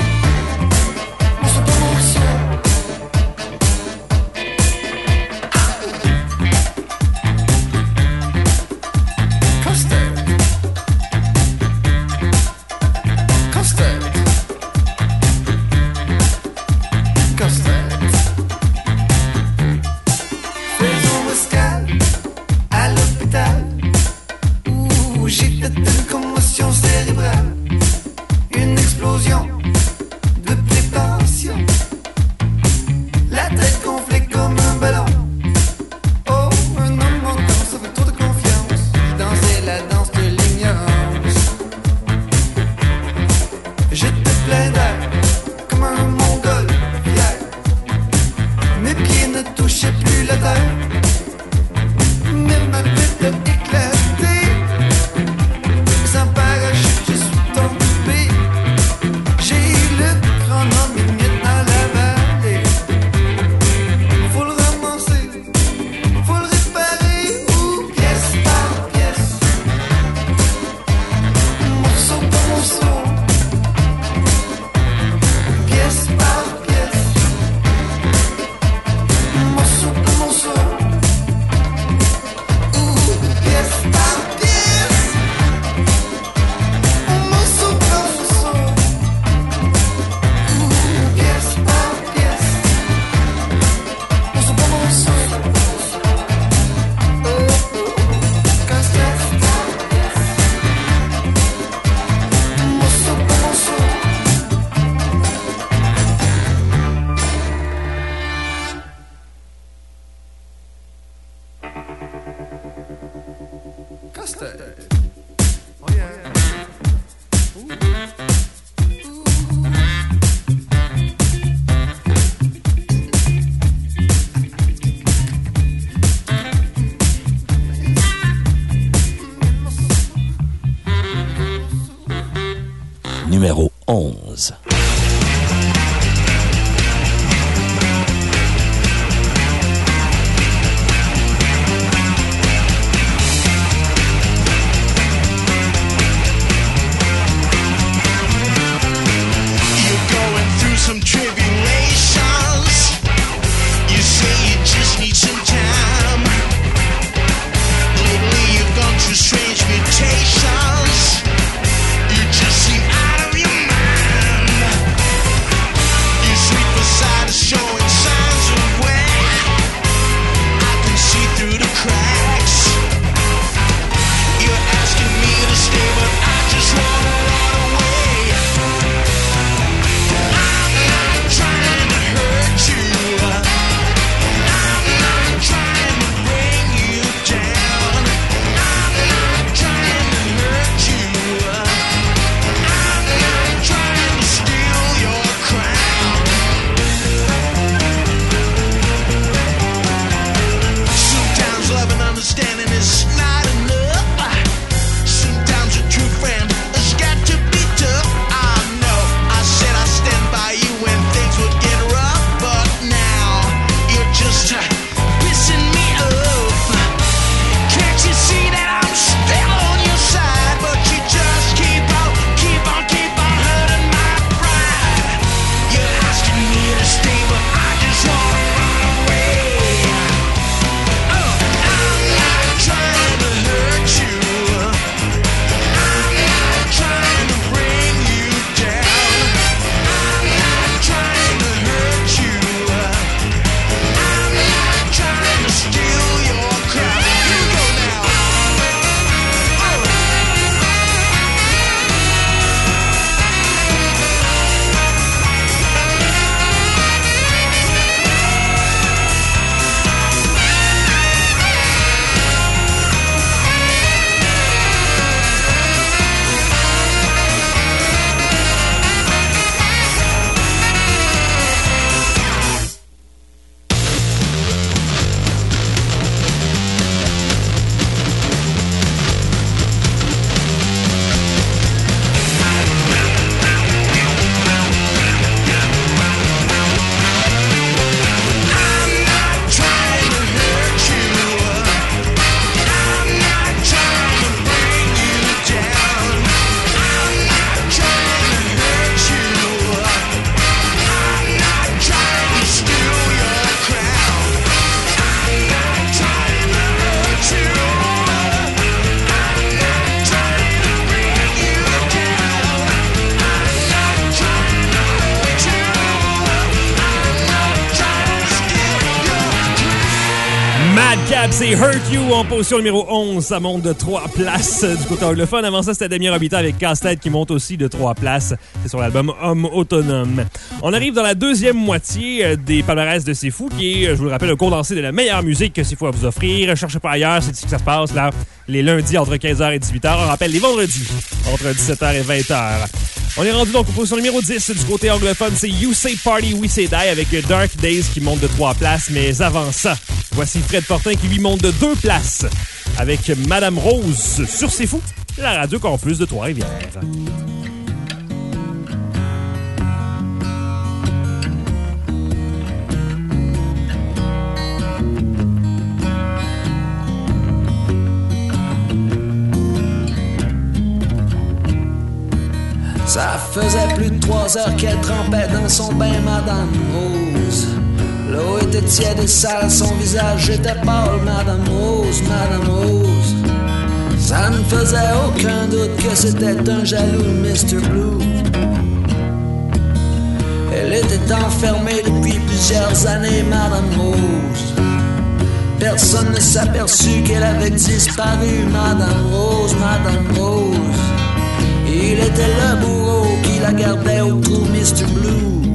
Faisons escale à l'hôpital où j'ai fait une commotion cérébrale, une explosion de prétention, la tête gonflée comme un ballon. Oh, un homme en danse avec trop de confiance. Je dansais la danse de l'ignorance. J'étais plein d'air comme un mongol fier. Mes pieds ne touchaient plus la terre, mais ma tête a éclaté. Sans parachute, je suis tombé. J'ai eu le chronome limite dans la vallée. Faut le ramasser, faut le réparer, ou pièce par pièce, morceau par morceau, pièce par pièce, morceau par morceau, ou pièce par pièce, morceau par morceau, ou pièce par pièce, morceau par morceau. Casse-tête, morceau par morceau. Casse-tête. Oh yeah. Numéro onze. You're going through some tribulations. You say you just need some time. Lately you've gone through strange mutations. You just seem out of your mind. Fab, c'est Hurt You en position numéro onze. Ça monte de trois places du côté anglophone. Avant ça, c'était Damien Robitaille avec Casse-Tête qui monte aussi de trois places. C'est sur l'album Homme Autonome. On arrive dans la deuxième moitié des palmarès de C'est Fou, qui est, je vous le rappelle, un condensé de la meilleure musique que C'est Fou à vous offrir. Cherchez pas ailleurs, c'est ici que ça se passe, là, les lundis entre quinze heures et dix-huit heures. On rappelle les vendredis entre dix-sept heures et vingt heures. On est rendu donc au position numéro dix du côté anglophone. C'est You Say Party, We Say Die avec Dark Days qui monte de trois places. Mais avant ça, voici Fred Fortin qui lui monte de deux places avec Madame Rose sur C'est Fou, la radio campus de Trois-Rivières. Ça faisait plus de trois heures qu'elle trempait dans son bain, Madame Rose. L'eau était tiède et sale, son visage était pâle, Madame Rose, Madame Rose. Ça ne faisait aucun doute que c'était un jaloux mister Blue. Elle était enfermée depuis plusieurs années, Madame Rose. Personne ne s'aperçut qu'elle avait disparu, Madame Rose, Madame Rose. Il était le bourreau qui la gardait au trou mister Blue.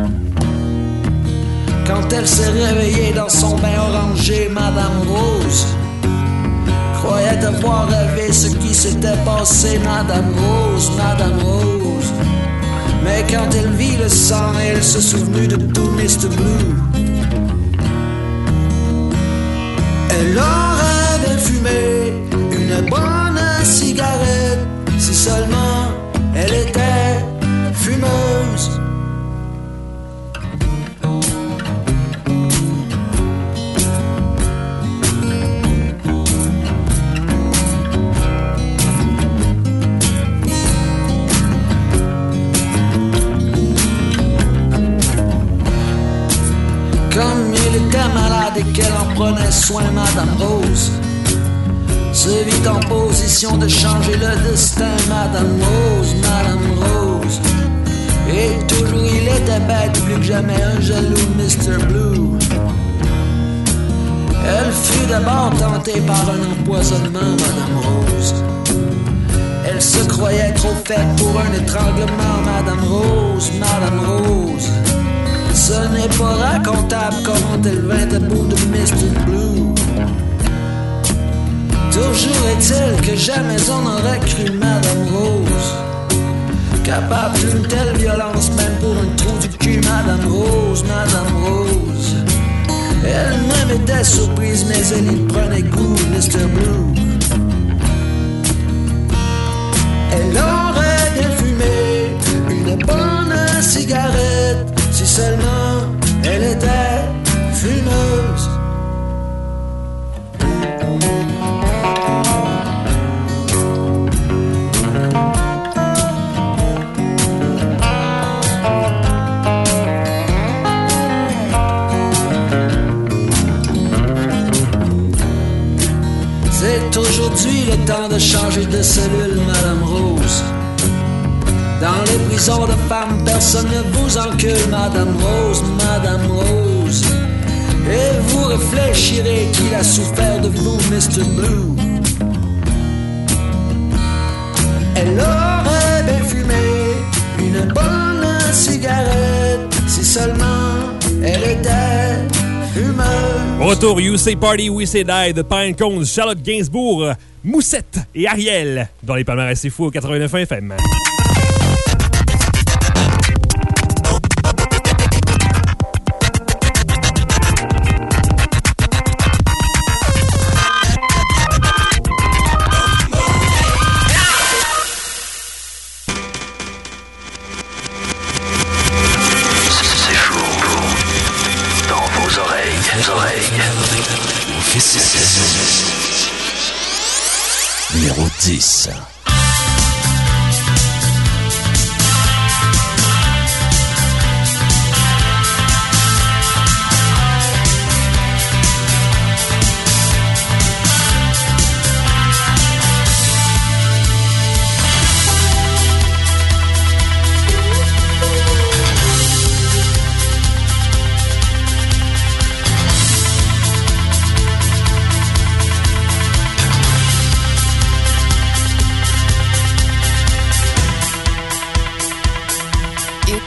Quand elle s'est réveillée dans son bain orangé, Madame Rose croyait avoir rêvé ce qui s'était passé, Madame Rose, Madame Rose. Mais quand elle vit le sang, elle se souvenut de tout mister Blue. Elle aurait bien fumé une bonne cigarette si seulement elle était fumeuse. Comme il était malade et qu'elle en prenait soin, Madame Rose se vit en position de changer le destin, Madame Rose, Madame Rose. Et toujours il était bête, plus que jamais un jaloux mister Blue. Elle fut d'abord tentée par un empoisonnement, Madame Rose. Elle se croyait trop faite pour un étranglement, Madame Rose, Madame Rose. Ce n'est pas racontable comment elle vint à bout de mister Blue. Toujours est-il que jamais on n'aurait cru Madame Rose capable d'une telle violence, même pour un trou du cul, Madame Rose, Madame Rose. Elle-même était surprise, mais elle y prenait goût, mister Blue. Elle aurait bien fumé une bonne cigarette si seulement elle était fumeuse. C'est aujourd'hui le temps de changer de cellule, Madame Rose. Dans les prisons de femmes, personne ne vous encule, Madame Rose, Madame Rose. Et vous réfléchirez qu'il a souffert de vous, mister Blue. Elle aurait bien fumé une bonne cigarette si seulement elle était fumeuse. Retour, You Say Party, We Say Die de Pine Cones, Charlotte Gainsbourg, Moussette et Ariel dans les palmarès C'est Fou au quatre-vingt-neuf F M. Numéro dix.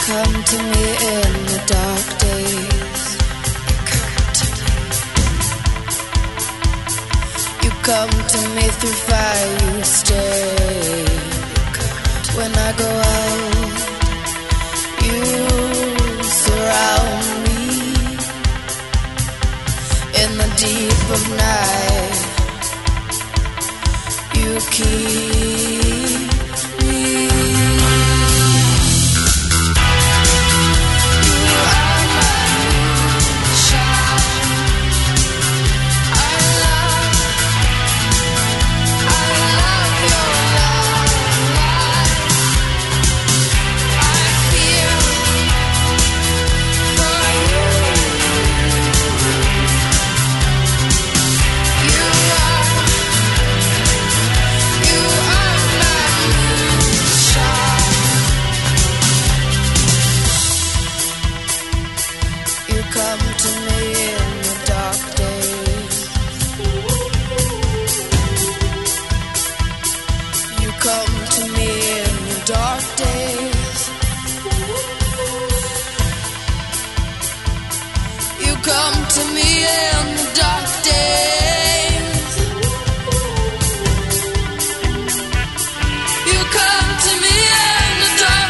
come to me in the dark days. You come to me through fire, you stay. When I go out, you surround me. In the deep of night, you keep me. You are my moonshine. I love, I love your love. I feel for you. You are, you are my moonshine. You come to me in the dark days. You come to me in the dark days. You come to me in the dark days. You come to me in the dark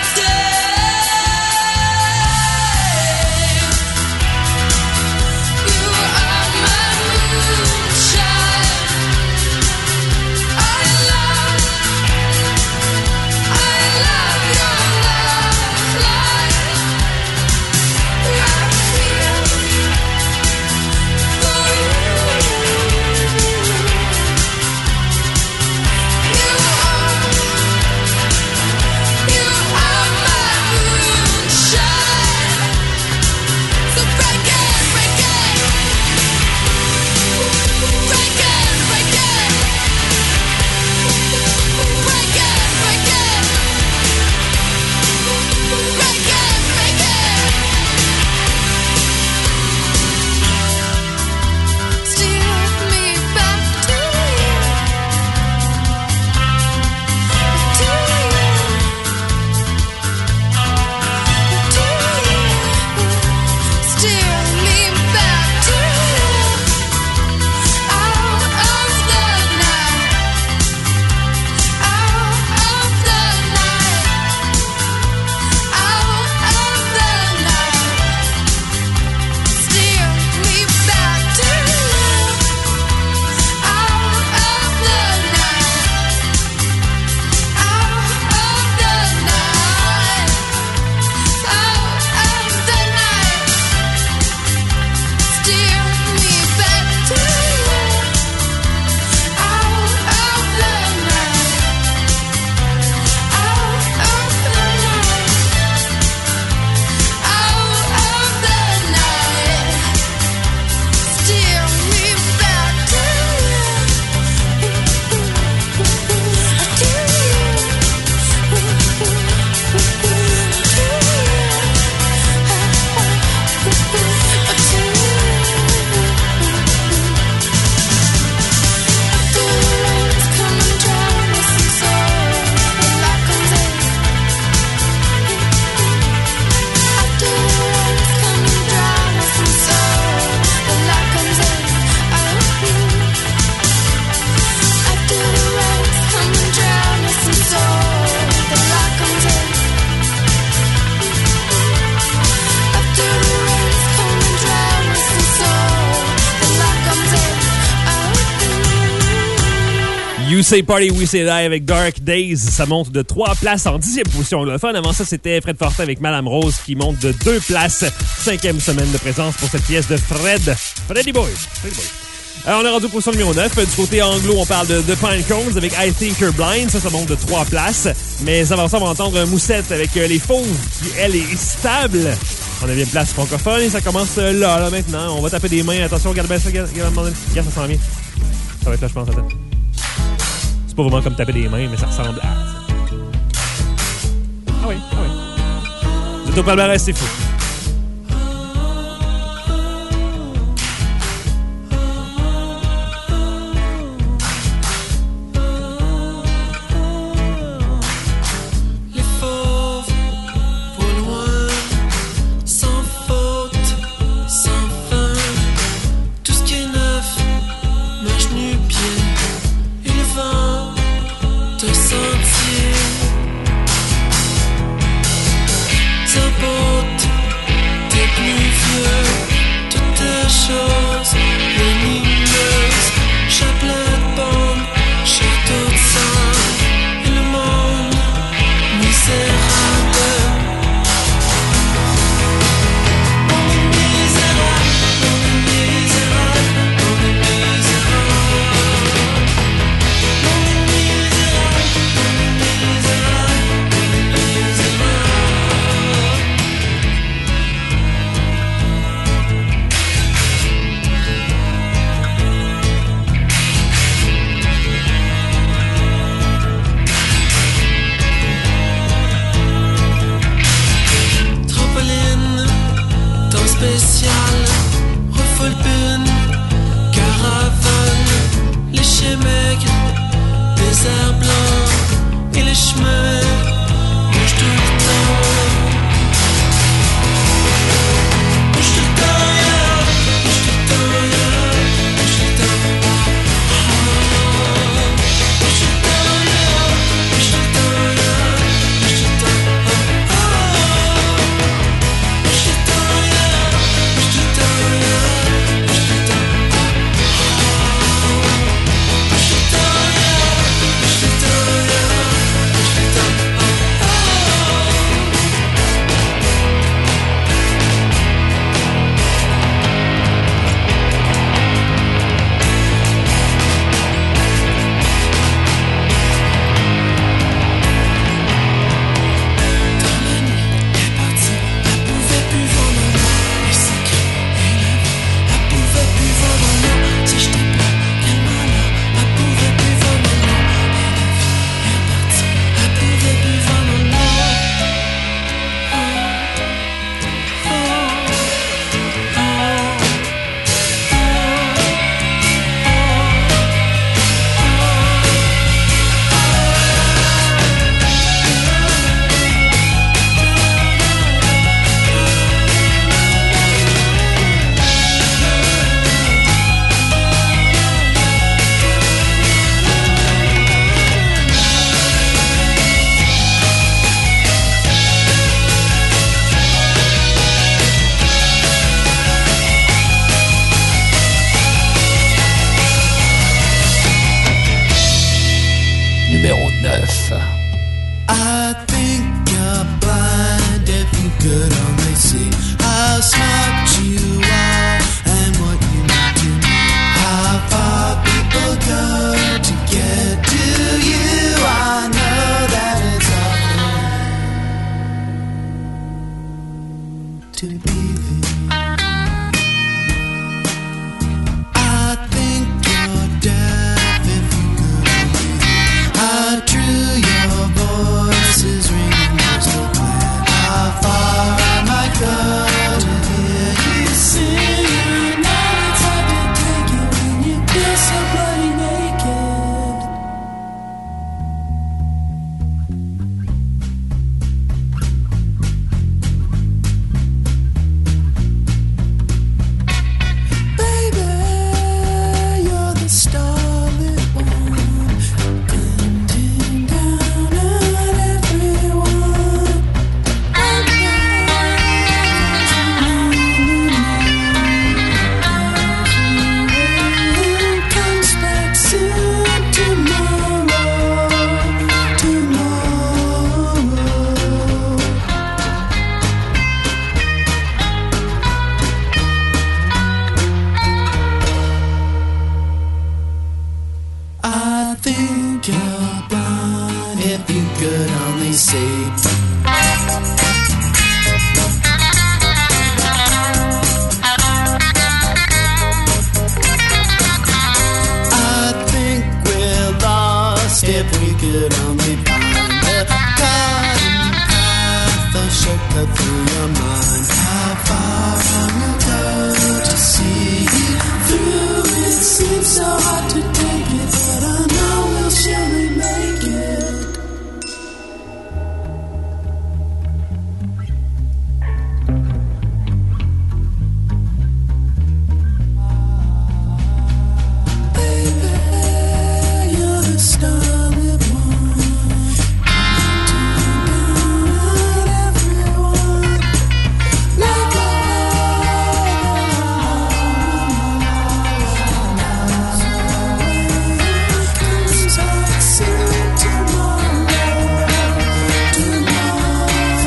days. You are my moonshine. I love, I love your love light. I feel for you. You are, you are my moonshine. So break it, break it, break it, break it, break it, break it, break it, break it. Steal me back to you, to you, to you. Steal me back to you, out of the night, out of the night, out of the night. Steal me back to you, out of the night, out of the night, out of the night. Steal me back to you, out of the night, out of the You Say Party, We Say Die avec Dark Days. Ça monte de trois places en dixième position anglophone. Avant ça, c'était Fred Fortin avec Madame Rose qui monte de deux places. Cinquième semaine de présence pour cette pièce de Fred. Freddy Boy. Freddy Boy. Alors, on est rendu au position numéro neuf. Du côté anglo, on parle de, de Pine Cones avec I Think You're Blind. Ça, ça monte de trois places. Mais avant ça, on va entendre Moussette avec euh, Les Fauves qui, elle, est stable. En neuvième place francophone. Et ça commence euh, là, là, maintenant. On va taper des mains. Attention, regarde bien ça. Regarde, regarde, regarde, regarde, ça s'en vient. Ça va être là, je pense. Attends. C'est pas vraiment comme taper des mains, mais ça ressemble à... Ah oui, ah oui. C'est au palmarès, c'est fou. Les fauves, au loin, cerfs blancs et les chemins bougent tout le temps. Bouge tout le temps, yeah. Bouge tout le temps, yeah. Bouge tout le temps. Bouge tout le temps, yeah. Bouge tout le temps, yeah. Bouge tout le temps. Bouge tout le temps, yeah. Bouge tout le temps, yeah. Bouge tout le temps. Bouge tout le temps, yeah. Bouge tout le temps, yeah. Bouge tout le temps. Numéro neuf. I think you're blind if you could only see how smart you are and what you need to know. How far people go to get to you. I know that it's awful to be there. I think you're deaf if you could only hear how true your voice is ringing crystal clear. How far I might go to hear you sing. Now it's hard to take it when you feel so bloody naked. Baby, you're the starlit one, glinting down at everyone. I'm everyone comes back soon tomorrow, tomorrow. I think you're blind if you could only see. I think we're lost if we could only find the garden path, a shortcut through your mind. How far I will go to see you through. It seems so hard to take it, but I know we'll surely make it. Baby, you're the starlit one, glinting down at everyone. Like comes back soon tomorrow, tomorrow.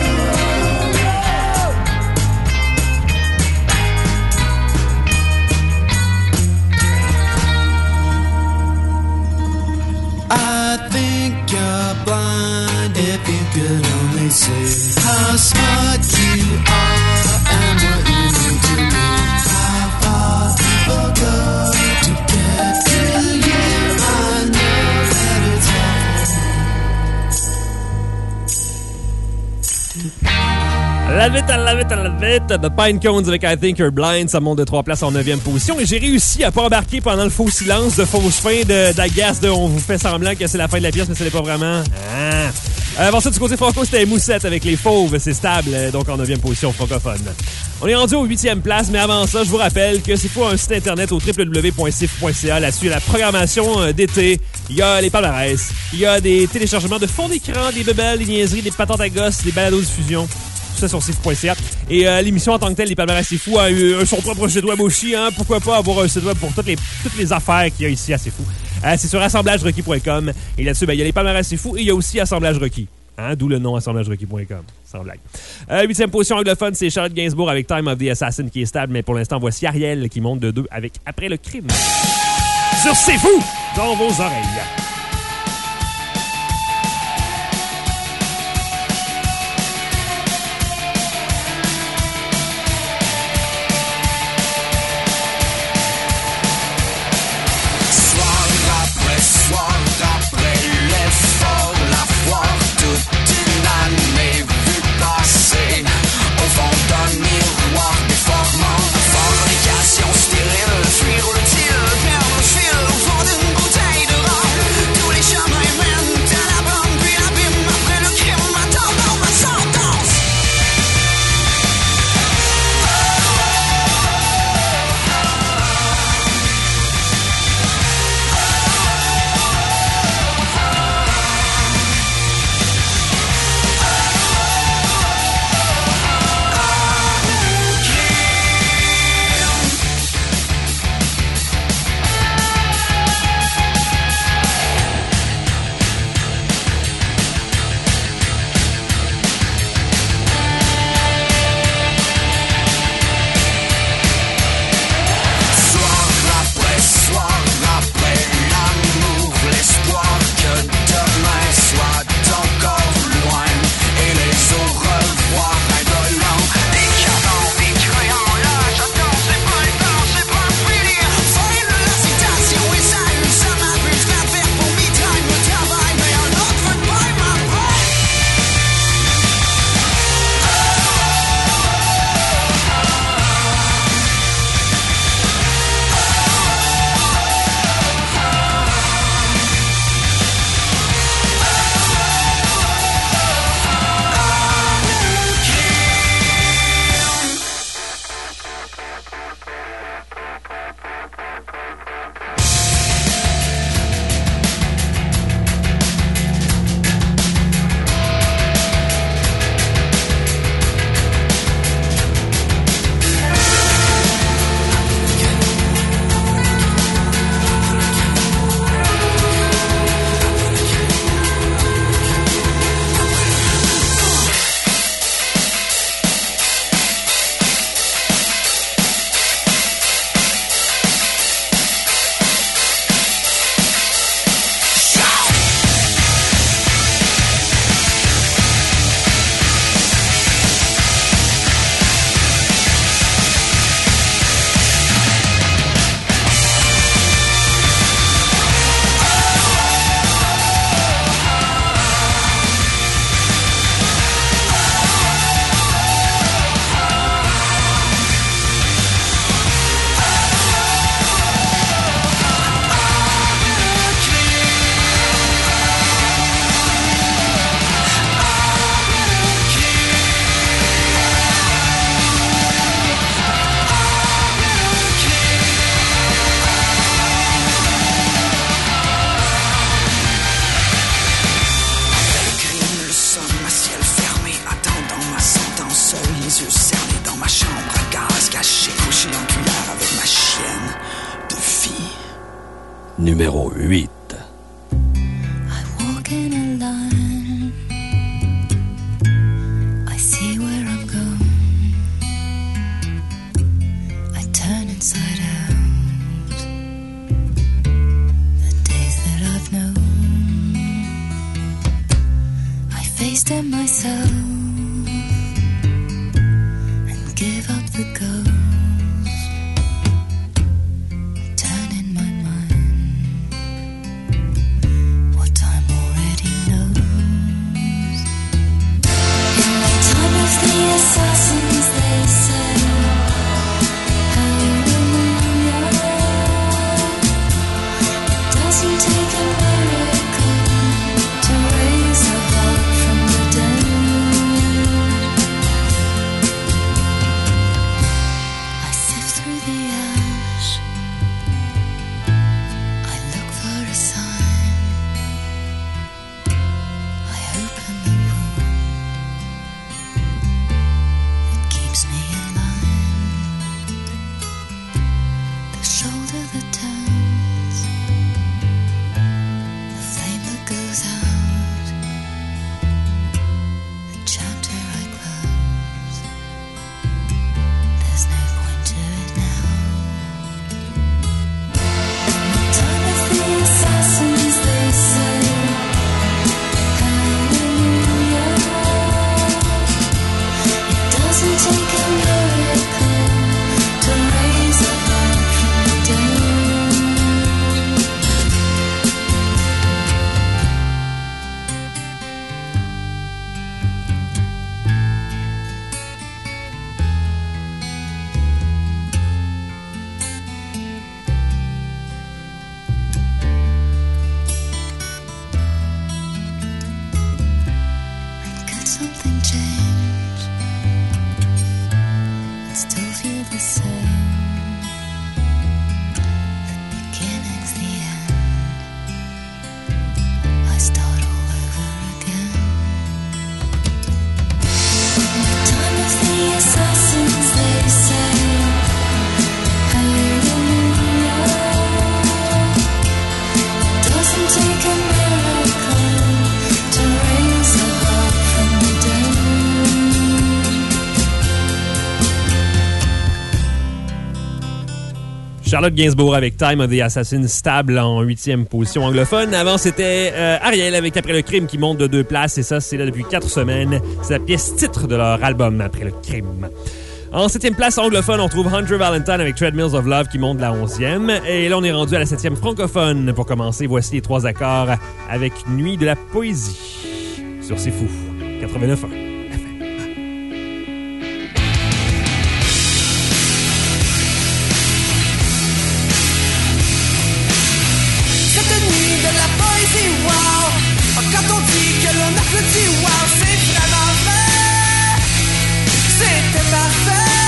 I think you're blind if you could only see how smart you are and what you need to know. How far people go to get to you. I know that it's awful. love it, I love it, I love it. The Pine Cones avec I Think You're Blind, ça monte de trois places en neuvième position. Et j'ai réussi à pas embarquer pendant le faux silence de fausse fin de d'agace de on vous fait semblant que c'est la fin de la pièce, mais ce n'est pas vraiment. Ah. Avant ça, du côté franco, c'était Moussette avec les Fauves. C'est stable, donc en neuvième position francophone. On est rendu au huitième place, mais avant ça, je vous rappelle que c'est pour un site internet au w w w point c f point c a. Là-dessus, il y a la programmation d'été. Il y a les palmarès. Il y a des téléchargements de fonds d'écran, des bebelles, des niaiseries, des patentes à gosses, des balados-diffusion. Tout ça sur c f point c a. Et euh, l'émission en tant que telle, les palmarès, c'est fou, a eu son propre site web aussi. Hein? Pourquoi pas avoir un site web pour toutes les, toutes les affaires qu'il y a ici à C'est Fou. Euh, c'est sur assemblage requis point com. Et là-dessus, ben, il y a les palmarès C'est Fou et il y a aussi assemblage requis. Hein? D'où le nom assemblage requis point com. Sans blague. Euh, huitième position anglophone, c'est Charlotte Gainsbourg avec Time of the Assassin qui est stable. Mais pour l'instant, voici Ariel qui monte de deux avec Après le crime. Sur C'est Fou, dans vos oreilles. Numéro huit. I walk in a line. I see where I'm going. I turn inside out. The days that I've known, I face them myself and give up the ghost. Assassin. Charlotte Gainsbourg avec Time of the Assassin, stable en huitième position anglophone. Avant, c'était euh, Ariel avec Après le crime qui monte de deux places. Et ça, c'est là depuis quatre semaines. C'est la pièce titre de leur album Après le crime. En septième place anglophone, on trouve Hunter Valentine avec Treadmills of Love qui monte de la onzième. Et là, on est rendu à la septième francophone. Pour commencer, voici les trois accords avec Nuit de la poésie. Sur C'est Fou, quatre-vingt-neuf point un. Wow. Quand on dit que l'on applaudit, wow, c'est vraiment vrai. C'était parfait.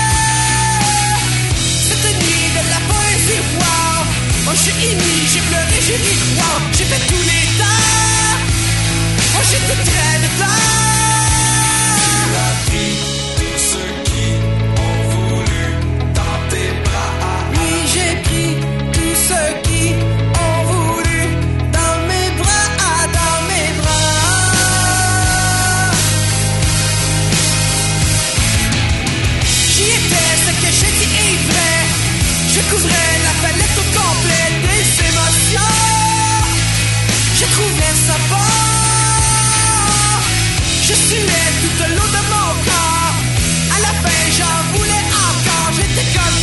Cette nuit de la poésie, wow. Moi j'ai émis, j'ai pleuré, j'ai ri, wow. J'ai fait tous les temps. Moi j'étais très dedans. Tu as pris tous ceux qui ont voulu dans tes bras. Oui, j'ai pris tous ceux qui ont voulu. Je couvrais la palette au complet des émotions. Je trouvais ça bon. Je suais toute l'eau de mon corps. À la fin j'en voulais encore. J'étais comme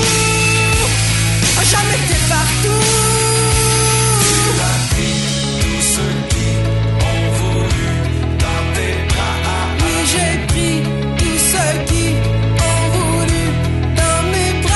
fou. J'en étais partout. Tu as pris tous ceux qui ont voulu dans tes bras. Oui, j'ai pris tous ceux qui ont voulu dans mes bras.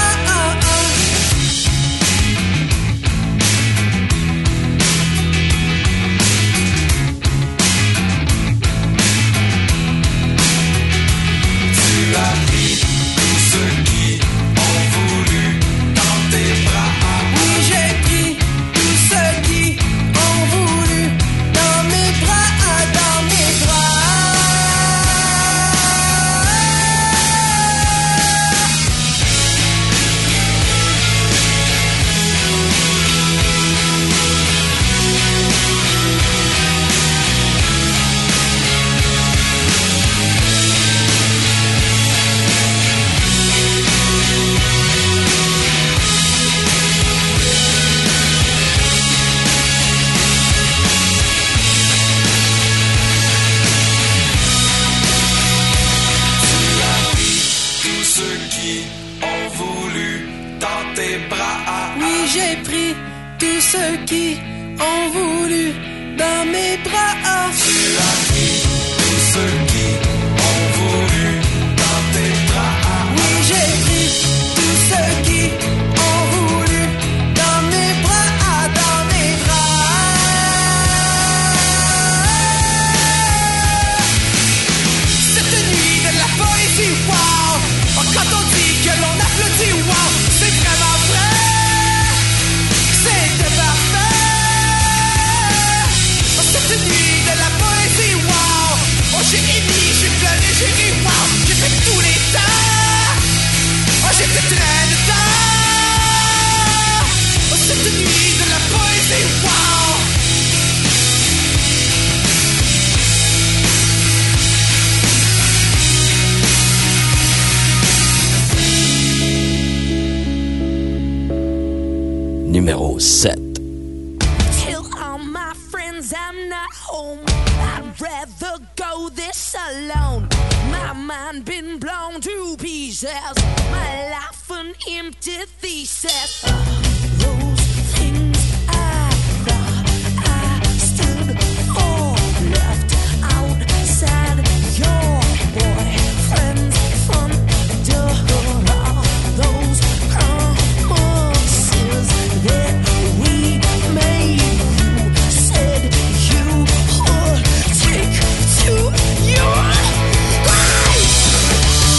Ceux qui ont voulu dans mes bras. Tu as pris tous ceux qui ont voulu dans tes bras. Oui, j'ai pris tous ceux qui ont voulu dans mes bras, dans mes bras. Cette nuit de la poésie, wow. Quand on dit que l'on applaudit, wow, c'est vraiment vrai. C'était parfait. Cette nuit de la poésie, wow. Oh, j'ai émis, j'ai pleuré, j'ai ri, wow. J'ai fait tous les temps. Oh, j'étais très dedans. Oh, cette nuit de la poésie, wow. Numéro sept. Till all my friends I'm not home. I'd rather go this alone. My mind been blown to pieces. My life an empty thesis. Those things I thought I stood for left outside your boyfriend's front door. All those promises that we made, you said you would take to your life.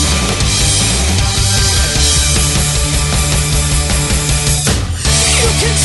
You can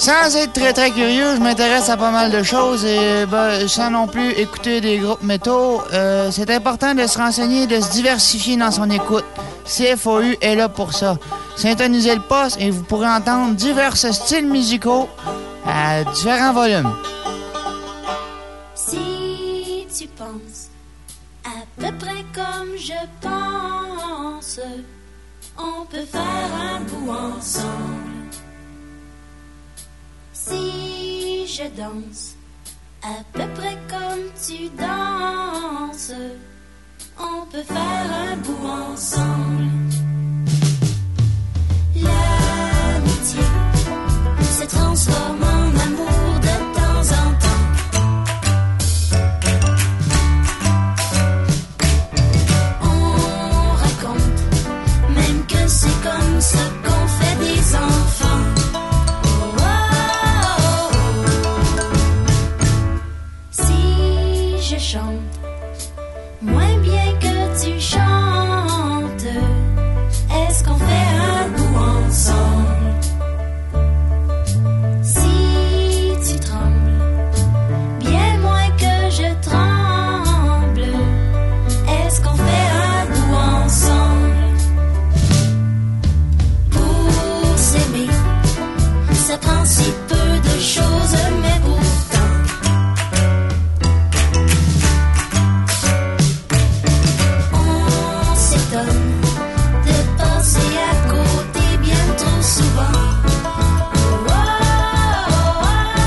Sans être très très curieux, je m'intéresse à pas mal de choses et ben, sans non plus écouter des groupes métaux, euh, c'est important de se renseigner et de se diversifier dans son écoute. C F O U est là pour ça. Syntonisez le poste et vous pourrez entendre divers styles musicaux à différents volumes. Si tu penses à peu près comme je pense, on peut faire un bout ensemble. Si je danse à peu près comme tu danses, on peut faire un bout ensemble. L'amitié se transforme en amour de temps en temps. On raconte même que c'est comme ça qu'on fait des enfants. Oh, oh, oh. Si je chante moins bien que tu chantes, est-ce qu'on fait un bout ensemble? Si tu trembles bien moins que je tremble, est-ce qu'on fait un bout ensemble? Pour s'aimer, ça prend si peu de choses, mais pourtant on s'étonne de passer à côté bien trop souvent. Oh, oh, oh,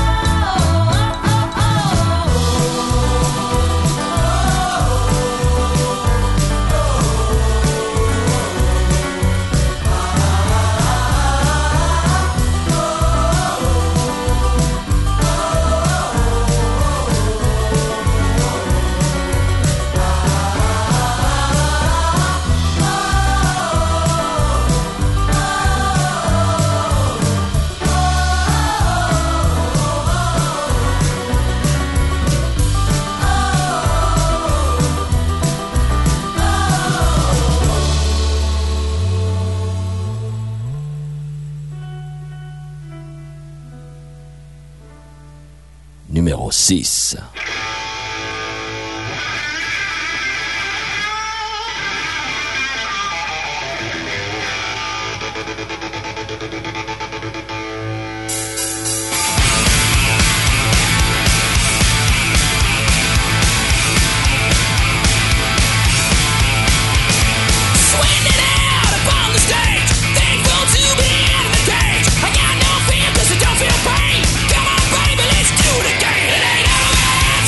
Numéro six. I got no fear 'cause I don't feel pain. Come on, baby, let's do it again. It ain't over.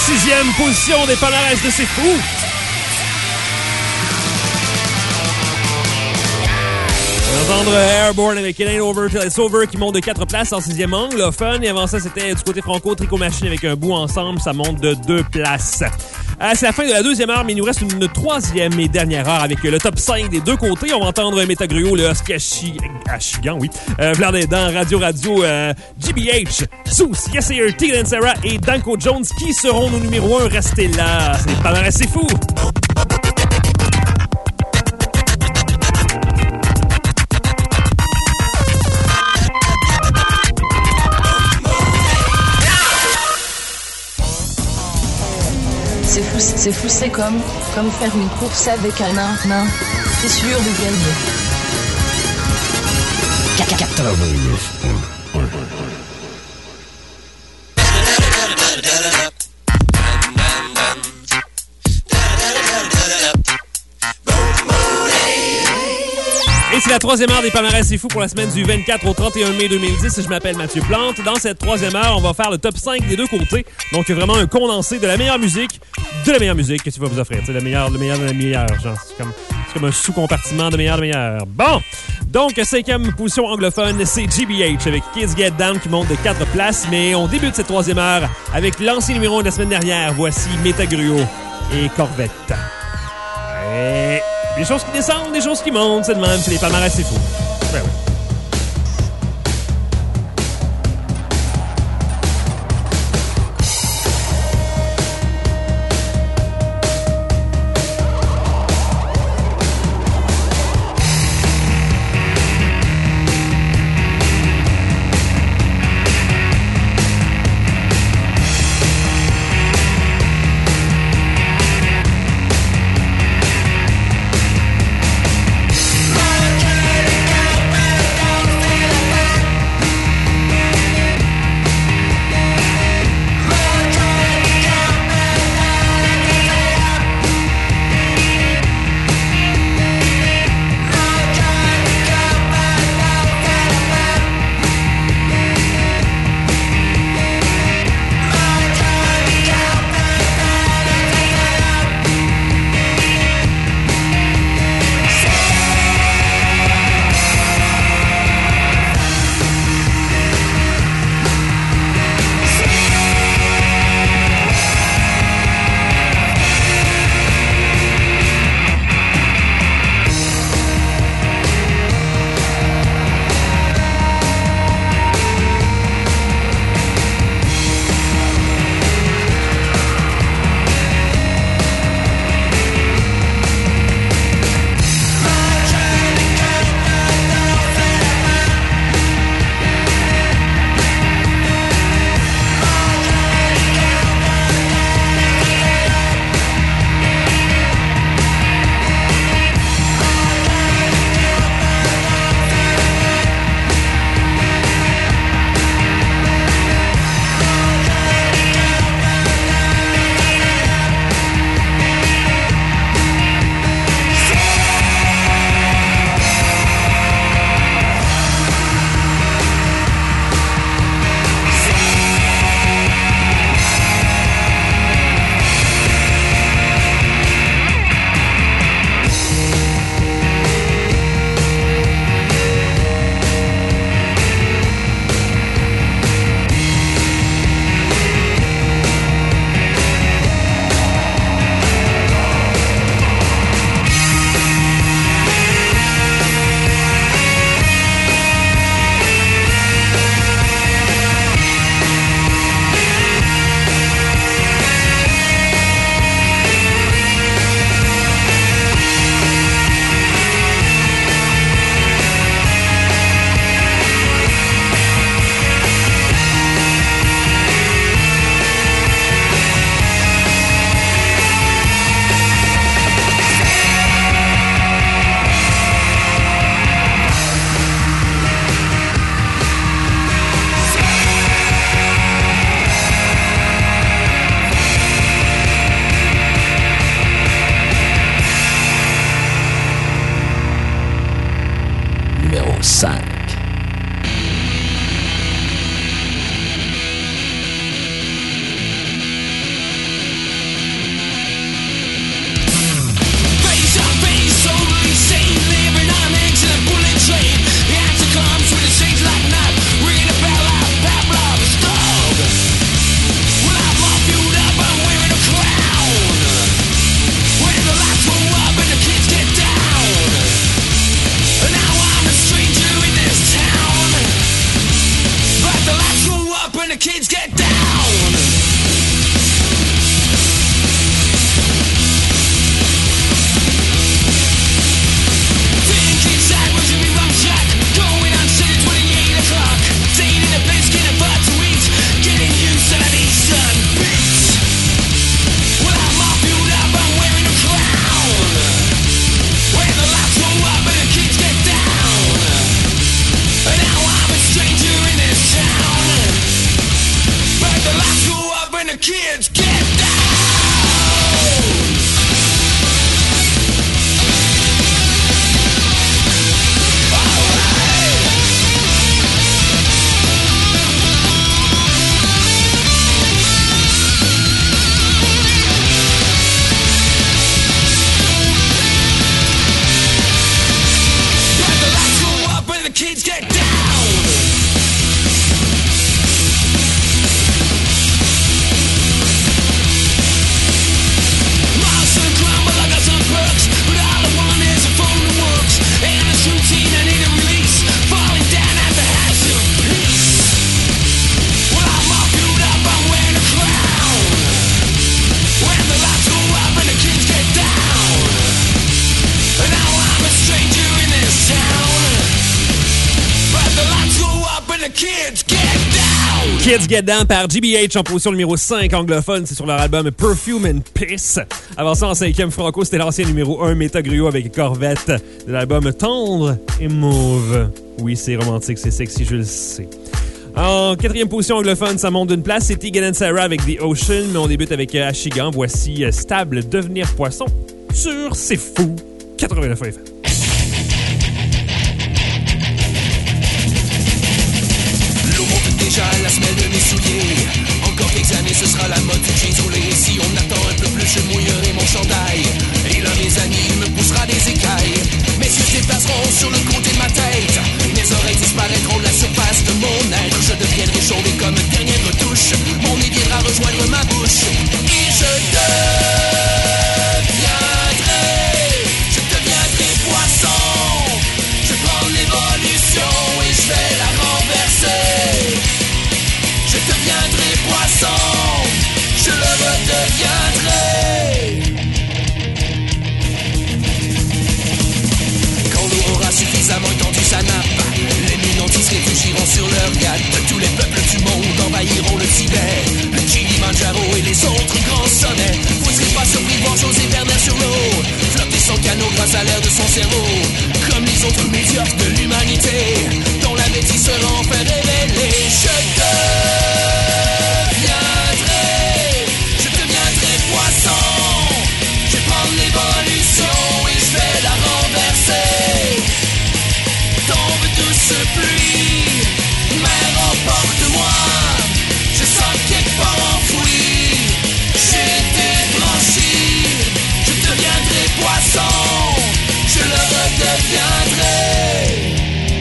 sixième position des palmarès de C'est Fou. On va entendre Airborne avec It Ain't Over Till It's Over qui monte de quatre places en sixième anglophone. Et avant ça, c'était du côté franco, Tricot Machine avec Un bout ensemble. Ça monte de deux places. Euh, c'est la fin de la deuxième heure, mais il nous reste une troisième et dernière heure avec le top cinq des deux côtés. On va entendre Métagruo, le Husky Achi... Achigan, oui. Euh, Vlad dans Radio Radio, euh, G B H, Zeus, Yes Air, Tigran Sarah et Danko Jones qui seront nos numéro un. Restez là. C'est pas mal, c'est fou. C'est fou, c'est fou, c'est comme, comme faire une course avec un nain, nain. T'es sûr de gagner. Et c'est la troisième heure des palmarès C'est Fou pour la semaine du vingt-quatre au trente et un mai deux mille dix. Je m'appelle Mathieu Plante. Dans cette troisième heure, on va faire le top cinq des deux côtés. Donc, vraiment un condensé de la meilleure musique, de la meilleure musique que tu vas vous offrir. C'est le meilleur, le meilleur de la meilleure. Genre, c'est comme, c'est comme un sous-compartiment de meilleur de meilleur. Bon! Donc, cinquième position anglophone, c'est G B H avec Kids Get Down qui monte de quatre places. Mais on débute cette troisième heure avec l'ancien numéro un de la semaine dernière. Voici Métagruo et Corvette. Et... des choses qui descendent, des choses qui montent, c'est de même, c'est les palmarès, c'est fou. Ben oui. My the kids get down. Thinking sideways in me wrong shack, going on till twenty-eight o'clock. Staying in a place, getting about to eat, getting used to the decent beats. Well, I'm all fueled up, I'm wearing a crown. When the lights go up and the kids get down. And now I'm a stranger in this town. But the lights go up and the kids get down. Kids get down. Miles and crumble, I got some perks, but all I want is a phone that works. And this routine I need a release, falling down at the house of peace. Well, I'm all fueled up, I'm wearing a crown. When the lights go up and the kids get down. And now I'm a stranger in this town. Kids Get Down! Kids Get Down par G B H en position numéro cinq anglophone, c'est sur leur album Perfume and Piss. Avant ça, en cinquième franco, c'était l'ancien numéro un Méta Gruau avec Corvette de l'album Tendre et Mauve. Oui, c'est romantique, c'est sexy, je le sais. En quatrième position anglophone, ça monte d'une place, c'est Tegan and Sara avec The Ocean, mais on débute avec Ashigan. Voici Stable Devenir Poisson sur C'est Fou quatre-vingt-neuf F M. Déjà la semelle de mes souliers. Encore quelques années ce sera la mode du jeans roulé. Si on attend un peu plus je mouillerai mon chandail. Et là mes amis me poussera des écailles. Mes yeux se déplaceront sur le côté de ma tête. Mes oreilles disparaîtront de la surface de mon être. Je deviendrai chauvé comme une dernière retouche. Mon nez viendra rejoindre ma bouche. Et je deviendrai, je deviendrai poisson. Je prends l'évolution et je vais la renverser. Je deviendrai poisson, je le redeviendrai. Quand l'eau aura suffisamment étendu sa nappe, les Munantis se réfugiront sur leur yacht. Tous les peuples du monde envahiront le Tibet, le Kilimanjaro et les autres grands sommets. Vous ne serez pas surpris de voir José Werner sur l'eau, flotter son canot grâce à l'air de son cerveau. Comme les autres médiocres de l'humanité, dont la bêtise sera enfin révélée. Je deviendrai, je deviendrai poisson. Je vais prendre l'évolution et je vais la renverser. Tombe douce pluie, mer emporte-moi. Je sens quelque part enfoui, j'ai été blanchi. Je deviendrai poisson, je le redeviendrai.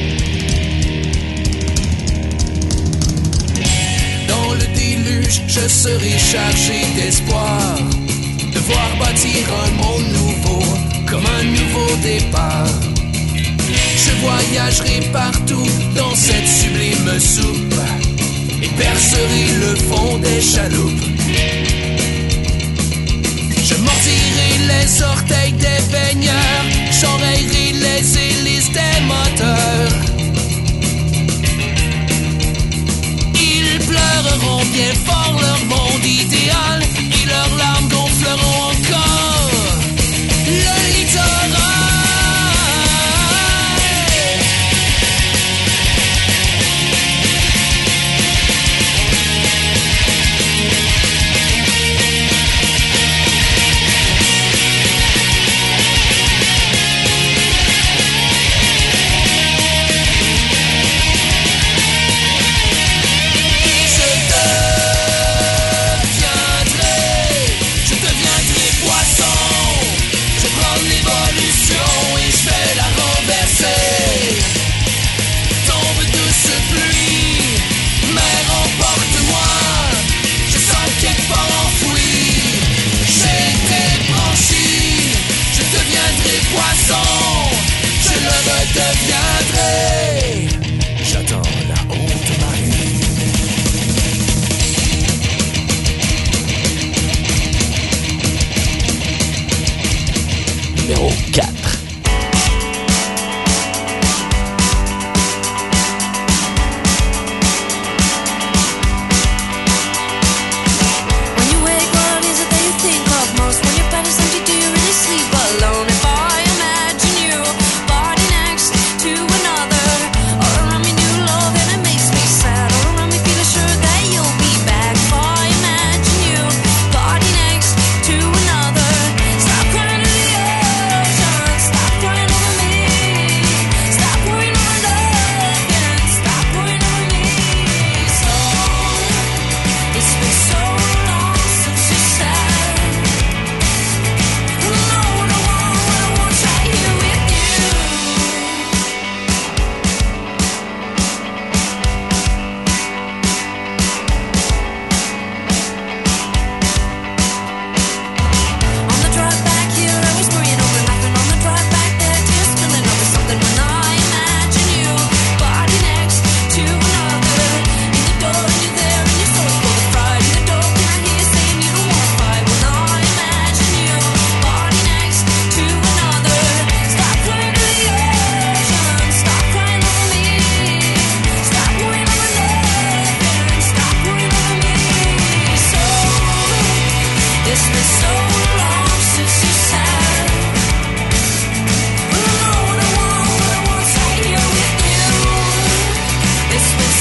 Je serai chargé d'espoir, de voir bâtir un monde nouveau, comme un nouveau départ. Je voyagerai partout dans cette sublime soupe et percerai le fond des chaloupes. Je mordirai les orteils des baigneurs, j'enrayerai les hélices des moteurs. Ils pleureront bien fort leur monde idéal et leurs larmes gonfleront encore le littoral. Je deviendrai poisson.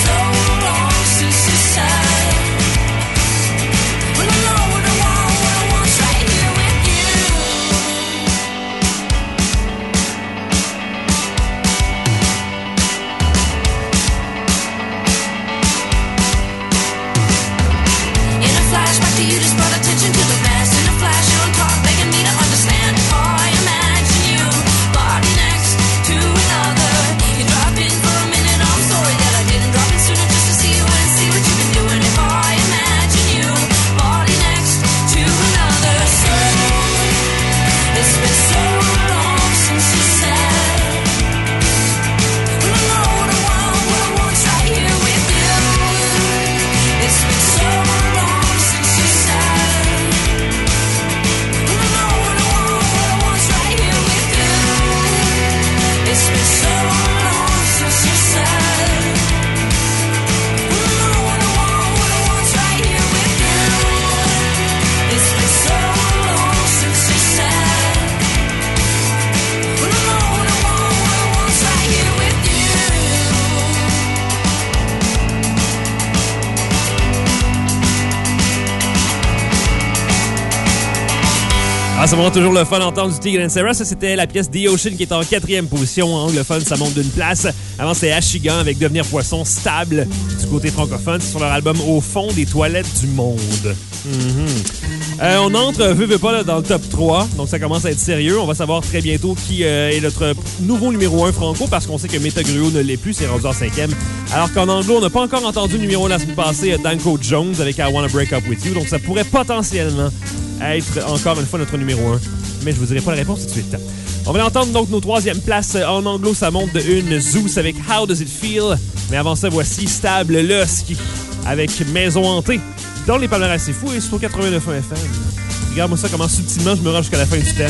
so long since you said, well, I know what I want, what I want's right here with you. In a flashback to you just brought attention to the mess. In a flash you're on top, begging me to understand. Oh, I imagine you, body next to another. You drop in for a minute, I'm sorry that I didn't drop in sooner just to see you and see what you've been doing. If I imagine you, body next to another. So, it's been so long since you said, well, I know what I want, what I want's right here with you. It's been so long since you said, well, I know what I want, what I want's right here with you. It's been so long since you said, well, I know what I want, what I want's right here with you. It's been so long since you said, well, I know what I want, what I want's right here with you. Ah, ça me rend toujours le fun d'entendre du Tegan and Sara. Ça, c'était la pièce The Ocean qui est en quatrième position. En anglophone, ça monte d'une place. Avant, c'était Ashigan avec Devenir Poisson stable du côté francophone. C'est sur leur album Au fond des toilettes du monde. Mm-hmm. Euh, on entre, veut, veut pas, là, dans le top trois. Donc, ça commence à être sérieux. On va savoir très bientôt qui euh, est notre nouveau numéro un franco parce qu'on sait que Metagruo ne l'est plus. C'est rendu en cinquième. Alors qu'en anglo, on n'a pas encore entendu le numéro la semaine passée, Danko Jones avec I Wanna Break Up With You. Donc, ça pourrait potentiellement être encore une fois notre numéro un. Mais je vous dirai pas la réponse tout de suite. On va entendre donc nos troisième places. En anglo, ça monte de une Zeus avec How Does It Feel. Mais avant ça, voici Stable Lusky avec Maison Hantée. Dans les palmarès, c'est fou, et c'est au quatre-vingt-neuf F M. Regarde-moi ça, comment subtilement je me rends jusqu'à la fin du thème.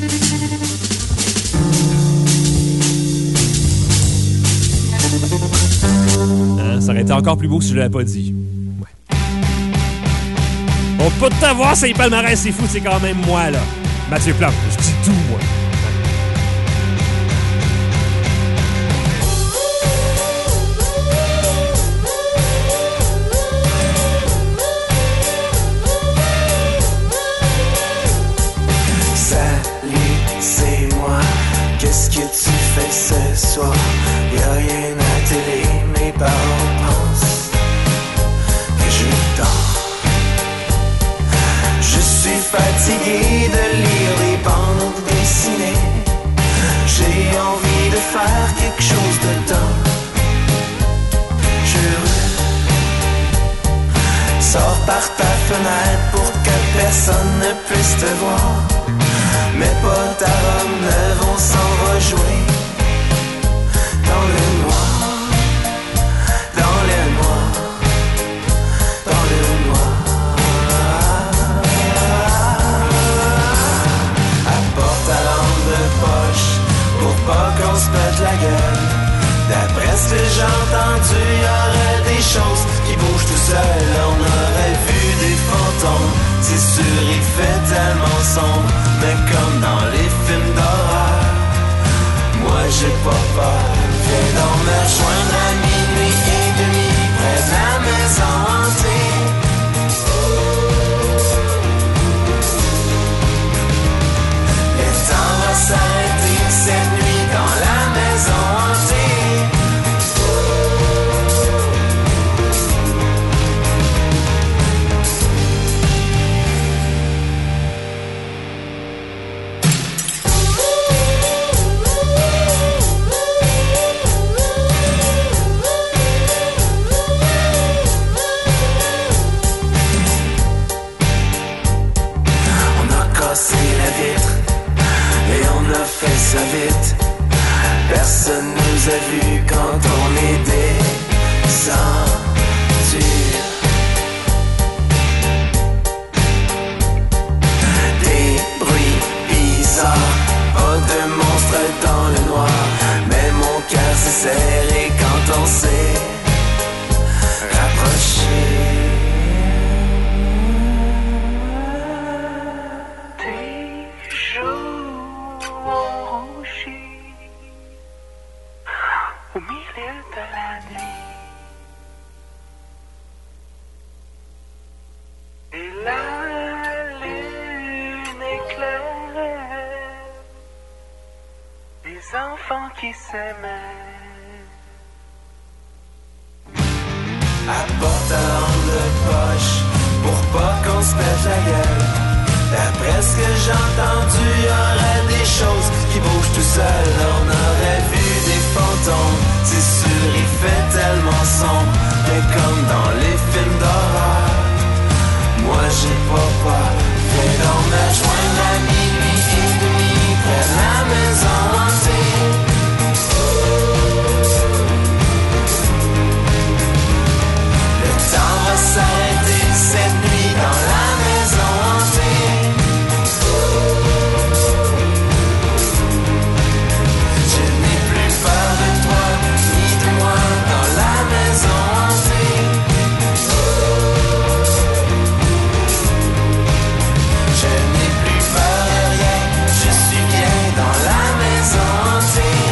Hein, ça aurait été encore plus beau si je ne l'avais pas dit. Ouais. On peut pas t'avoir, c'est les palmarès, c'est fou, c'est quand même moi, là. Mathieu Plante, je dis tout, moi. Qu'est-ce que tu fais ce soir? Y'a rien à télé, mes parents pensent que je dors. Je suis fatigué de lire les bandes dessinées. J'ai envie de faire quelque chose de temps. Je sors par ta fenêtre pour que personne ne puisse te voir. Mes potes à Rome ne vont s'en rejouer. Dans le noir, dans le noir, dans le noir. Apporte ta lampe de poche pour pas qu'on se pète la gueule. D'après ce que j'ai entendu, y aurait des choses qui bougent tout seul. On aurait vu des fantômes, c'est sûr il fait tellement sombre. Mais comme dans les films d'horreur, moi j'ai pas peur. Viens donc me rejoindre à minuit et demi près de la maison hantée. Le temps va s'arrêter cette nuit dans la maison hantée. La lune éclaire des enfants qui s'aimaient. Apporte un honte de poche pour pas qu'on se pète la gueule. D'après ce que j'ai entendu, y aurait des choses qui bougent tout seul. On aurait vu des fantômes, c'est sûr, il fait tellement sombre que comme dans les films d'horreur, moi j'ai pas peur. Viens donc me joindre à minuit et demi près de la maison hantée. Le temps va s'arrêter cette nuit dans la maison hantée. Je n'ai plus peur de toi ni de moi dans la maison hantée. Je n'ai plus peur de rien, je suis bien dans la maison hantée.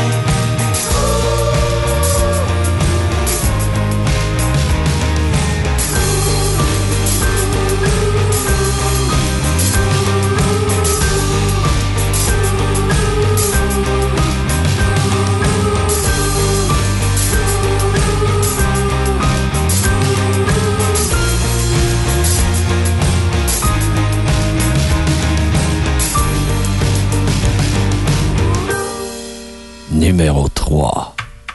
Numéro trois.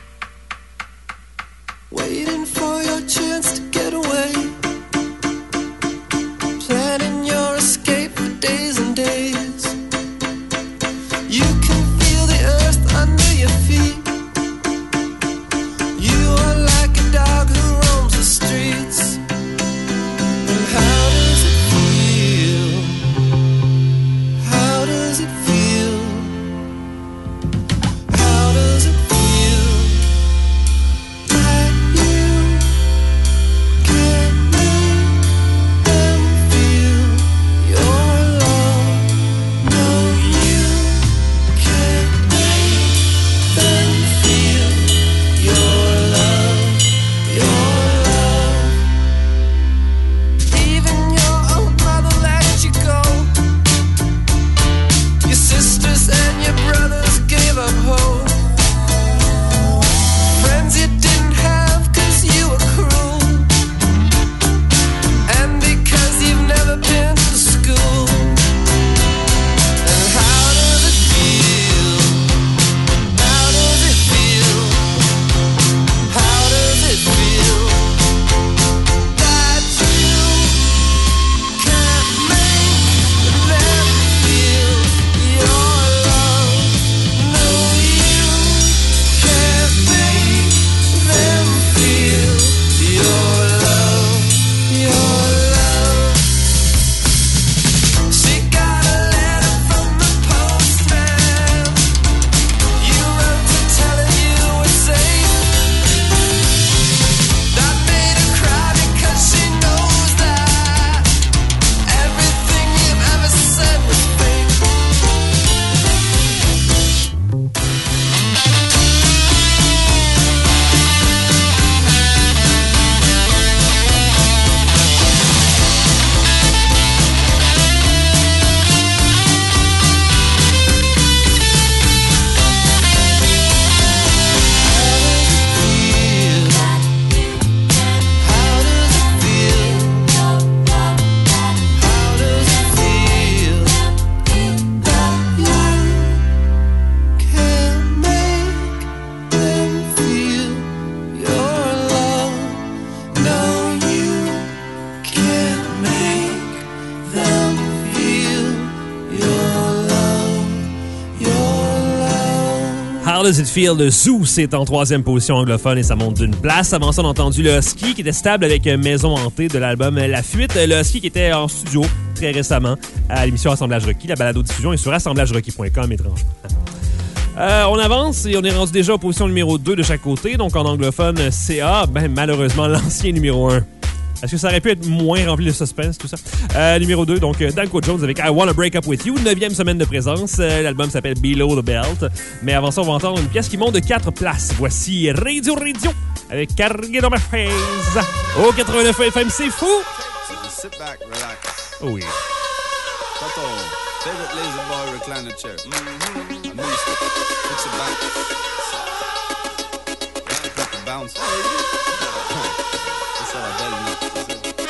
Waiting for your chance to get away. Planning your escape for days and days. You can feel the earth under your feet. You are like a dog who roams the streets. And how does it feel? How does it feel? How does it feel that you can't make them feel your love? No, you can't make them feel your love, your love. Even your own mother let you go. Your sisters and your brothers gave up hope. Friends you didn't have cause you were cruel. And because you've never been to school. And how does it feel? How does it feel? How does it feel that you can't make them feel your love? No, you can't make them feel your love, your love. She got a letter from the postman. You wrote to tell her you were safe. That made her cry because she knows that everything you've ever said was fake. How Does It Feel de Zoo, c'est en troisième position anglophone et ça monte d'une place. Avant ça, on a entendu le Husky qui était stable avec Maison Hantée de l'album La Fuite. Le Husky qui était en studio très récemment à l'émission Assemblage Rocky. La balado-diffusion est sur assemblage rocky point com, étrangement. Euh, on avance et on est rendu déjà en position numéro deux de chaque côté. Donc en anglophone, C A, ben malheureusement l'ancien numéro un. Est-ce que ça aurait pu être moins rempli de suspense, tout ça? Euh, numéro deux, donc Danko Jones avec I Wanna Break Up With You, neuvième semaine de présence. Euh, l'album s'appelle Below the Belt. Mais avant ça, on va entendre une pièce qui monte de quatre places. Voici Radio Radio avec Cargué dans ma face. Au quatre-vingt-neuf F M, c'est fou! So just sit back, relax. Oh oui. Got ton favorite lazy boy recliner chair. Mm-hmm. I know you still fix it back. Just to put the bounce. C'est ça la belle note.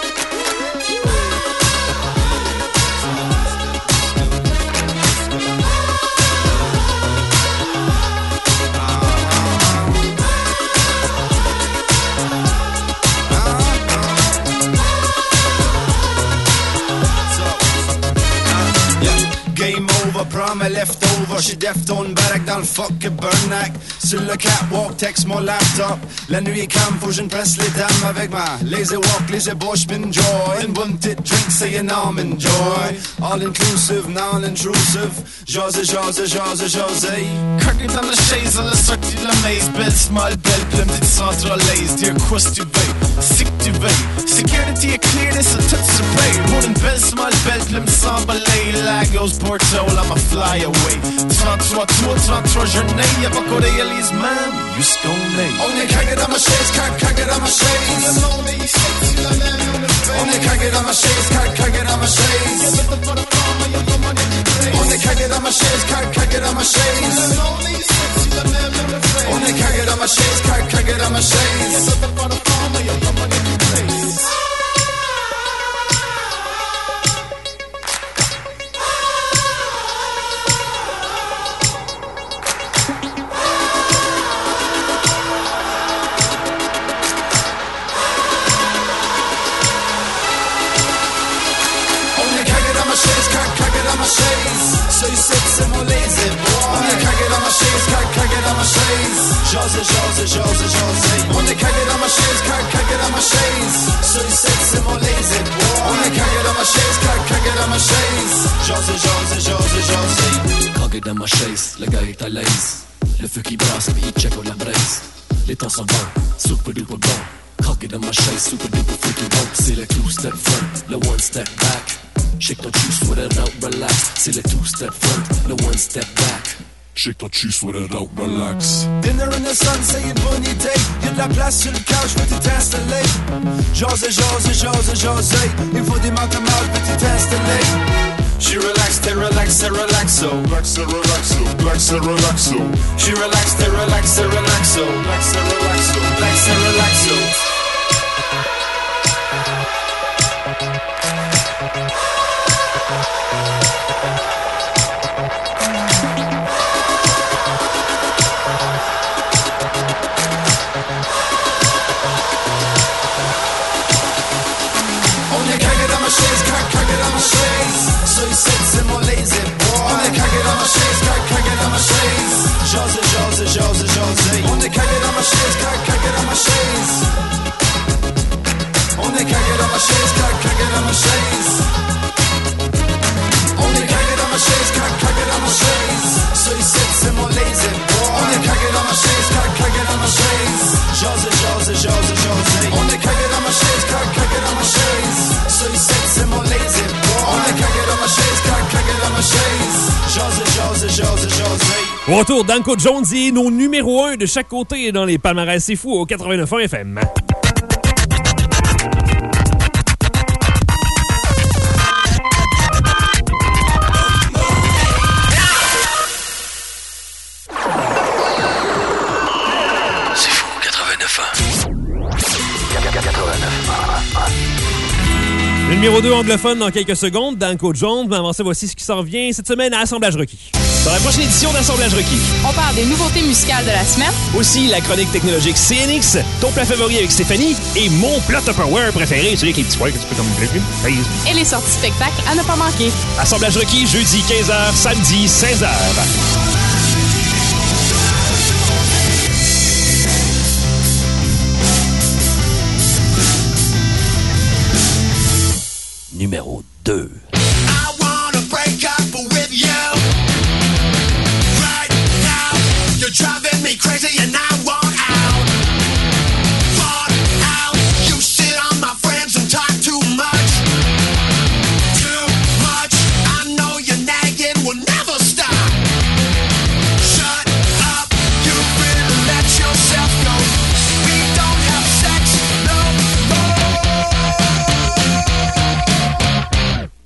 Prom est left over, j'suis deftone, barack dans le fuck burnack. Sur le catwalk, texte mon laptop. La nuit est calme, faut que je ne presse les dames avec ma lazy walk, lazy bush, enjoy. Une bonne petite drink, c'est énorme, enjoy. All inclusive, non-intrusive. José, josé, josé, josé. Cracker dans la chaise, à la sortie de la maze. Belle smile, belle plume, petite centralaise. Dire quoi tu veux, sick tu veux. Security est clear, c'est tout se paye. Pour une belle smile, belle plume sans balai. Lagos, Porto, I'm a fly away. trente-trois tours, trente-trois journées. Y'a pas qu'on réalise même, juste qu'on est. On est craqué dans ma chaise, craqué dans ma chaise. Tout le monde est ici, tu la même. On est craqué dans ma chaise, craqué dans ma chaise. On est craqué dans ma chaise, craqué dans ma chaise. Tout le monde est ici, tu la même. On est craqué dans ma chaise, craqué dans ma chaise. So you said c'est mon lazy boy. On est craqué dans ma chaise, craqué dans ma chaise. José, josé, josé, josé. On est craqué dans ma chaise, craqué dans ma chaise. So you said c'est mon lazy boy. On est craqué dans ma chaise, craqué dans ma chaise. José, josé, josé, josé. Craqué dans ma chaise, le gars est à l'aise. Le feu qui brasse, puis il check la braise. Les temps s'en vont, super duper bon. Craqué dans ma chaise, super duper freaky bon. C'est le two step front, le one step back. Shake ton cul, sweat it out, relax. C'est le two-step front, le one-step back. Shake ton cul, sweat it out, relax. Dinner in the sun, c'est une bonne idée. Y'a de la place sur le couch, peux t'installer. José, José, José, José. Il faut des manques à mal, peux t'installer. She relax, t'es relax, t'es relaxo. Relax, t'es relaxo, relax, t'es relaxo. She relax, t'es relax, t'es relaxo. Relax, t'es relaxo, relax, t'es relaxo. So you said c'est mon lazy boy. On est craqué dans ma chaise, craqué dans ma chaise. José, José, José, José. On est craqué dans ma chaise, craqué dans ma chaise. On est craqué dans ma chaise, craqué dans ma chaise. On est craqué dans ma chaise, craqué dans ma chaise. So you said c'est mon lazy boy. On est craqué dans ma chaise, craqué dans ma chaise. José, José, José, José. On est craqué dans ma chaise, craqué dans ma chaise. So you said c'est mon lazy boy. On est craqué dans ma chaise, craqué dans ma chaise. José, José, José, José. Au retour, Danko Jones et nos numéros un de chaque côté dans les palmarès C'est Fou au quatre-vingt-neuf point un F M. Le numéro deux anglophone dans quelques secondes, Danko Jones. Mais avant ça, voici ce qui s'en vient cette semaine à Assemblage Requis. Dans la prochaine édition d'Assemblage Requis, on parle des nouveautés musicales de la semaine. Aussi, la chronique technologique C N X, ton plat favori avec Stéphanie et mon plat Tupperware préféré, celui avec les petits poils que tu peux comme et les sorties spectacles à ne pas manquer. Assemblage Requis, jeudi quinze heures, samedi seize heures. Numéro deux. Driving me crazy and I want out. Want out. You sit on my friends and talk too much. Too much. I know you're nagging, will never stop. Shut up. You better let yourself go. We don't have sex no more.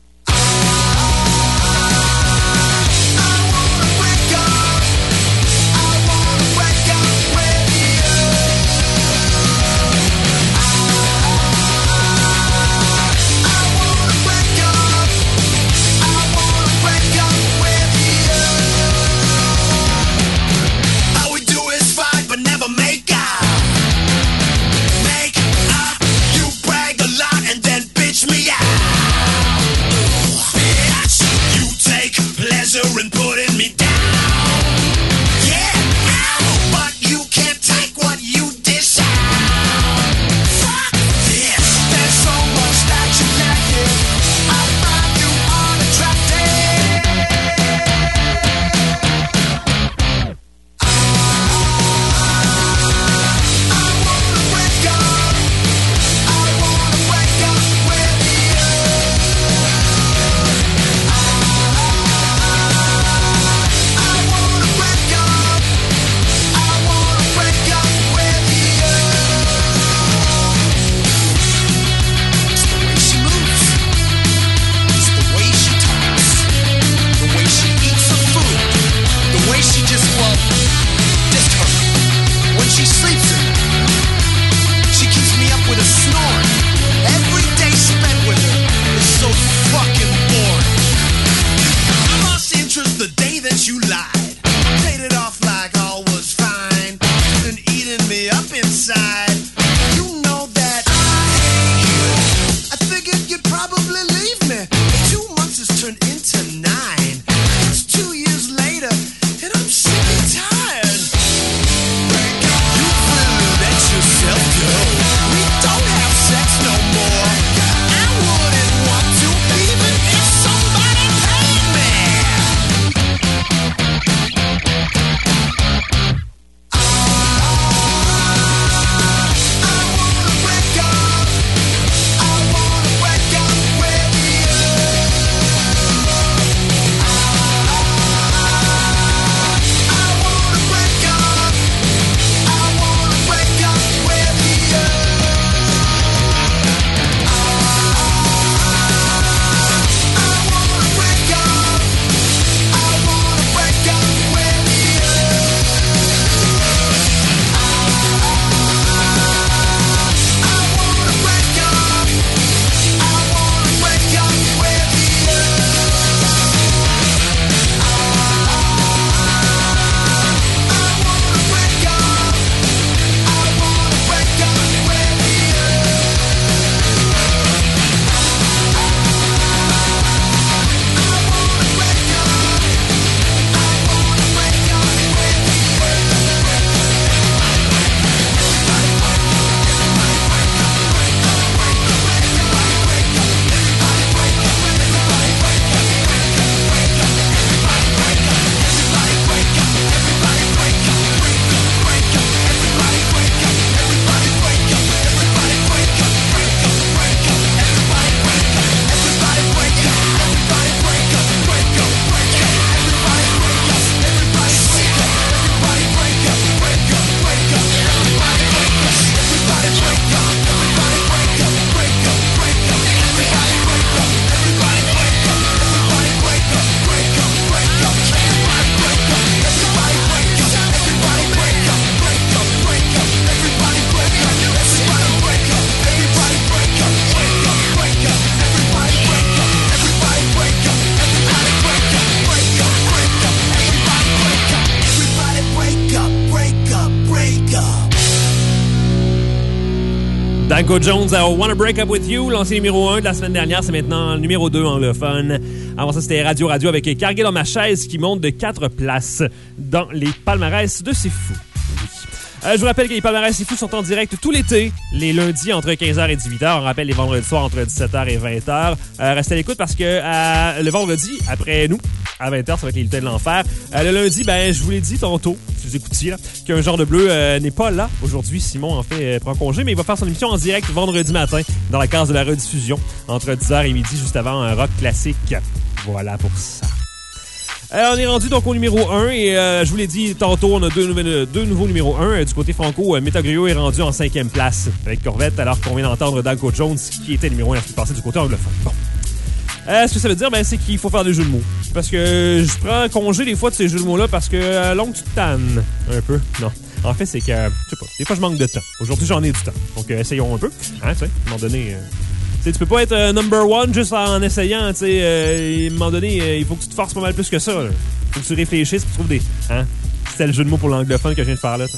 Danko Jones à Wanna Break Up With You, l'ancien numéro un de la semaine dernière, c'est maintenant le numéro deux anglophone. Avant ça, c'était Radio Radio avec Cargué dans ma chaise qui monte de quatre places dans les palmarès de C'est Fou. Euh, je vous rappelle que les palmarès C'est Fou sont en direct tout l'été, les lundis entre quinze heures et dix-huit heures. On rappelle les vendredis soirs entre dix-sept heures et vingt heures. Euh, restez à l'écoute parce que euh, le vendredi, après nous, à vingt heures, ça va être les lutins de l'enfer. Euh, le lundi, ben, je vous l'ai dit tantôt, si vous écoutiez, là, qu'un genre de bleu euh, n'est pas là aujourd'hui. Simon, en fait, euh, prend congé, mais il va faire son émission en direct vendredi matin dans la case de la rediffusion entre dix heures et midi, juste avant un rock classique. Voilà pour ça. Euh, on est rendu donc au numéro un et euh, je vous l'ai dit tantôt, on a deux, nouvelles, deux nouveaux numéros un. Euh, du côté franco, euh, Metagrio est rendu en cinquième place avec Corvette, alors qu'on vient d'entendre Danko Jones qui était numéro un en ce qui passait du côté anglophone. Bon. Euh, ce que ça veut dire, ben, c'est qu'il faut faire des jeux de mots. Parce que je prends congé des fois de ces jeux de mots-là parce que à longue, tu te tannes un peu. Non. En fait, c'est que, je sais pas, des fois, je manque de temps. Aujourd'hui, j'en ai du temps. Donc, euh, essayons un peu. Hein, tu sais, à un moment donné... Euh... Tu sais, tu peux pas être euh, number one juste en essayant, tu sais. Euh, à un moment donné, euh, il faut que tu te forces pas mal plus que ça. Là. Faut que tu réfléchisses et tu trouves des... Hein? C'était le jeu de mots pour l'anglophone que je viens de faire là.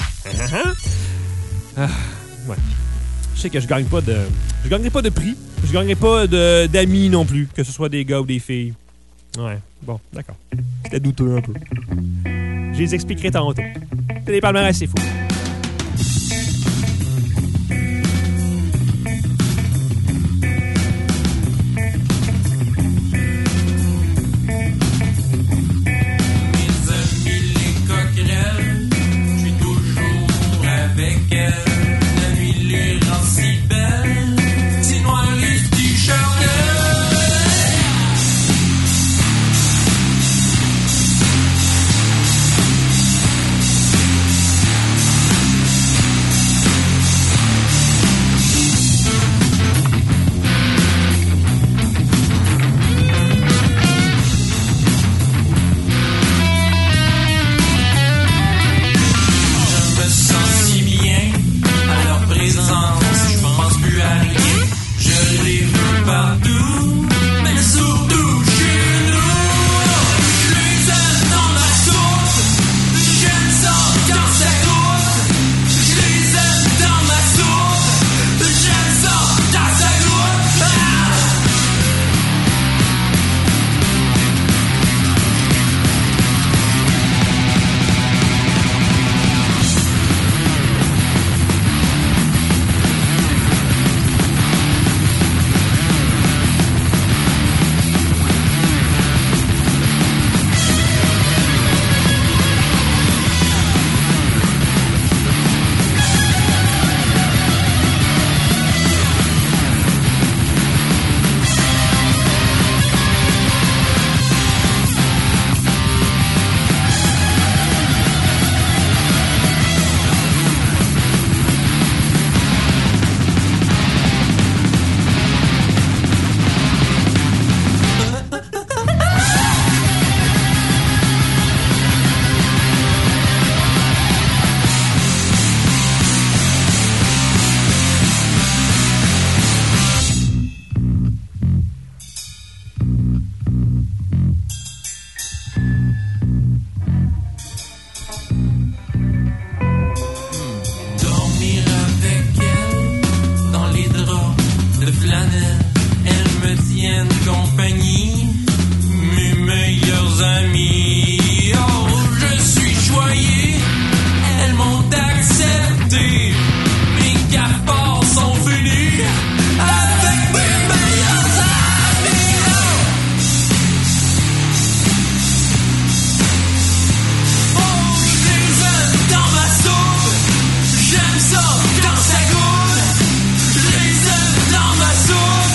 Ah, ouais. Je sais que je gagne pas de... Je gagnerai pas de prix. Je gagnerai pas de, d'amis non plus, que ce soit des gars ou des filles. Ouais, bon, d'accord. C'était douteux un peu. Je les expliquerai tantôt. C'est des palmarès, c'est fou. Dans ma soupe,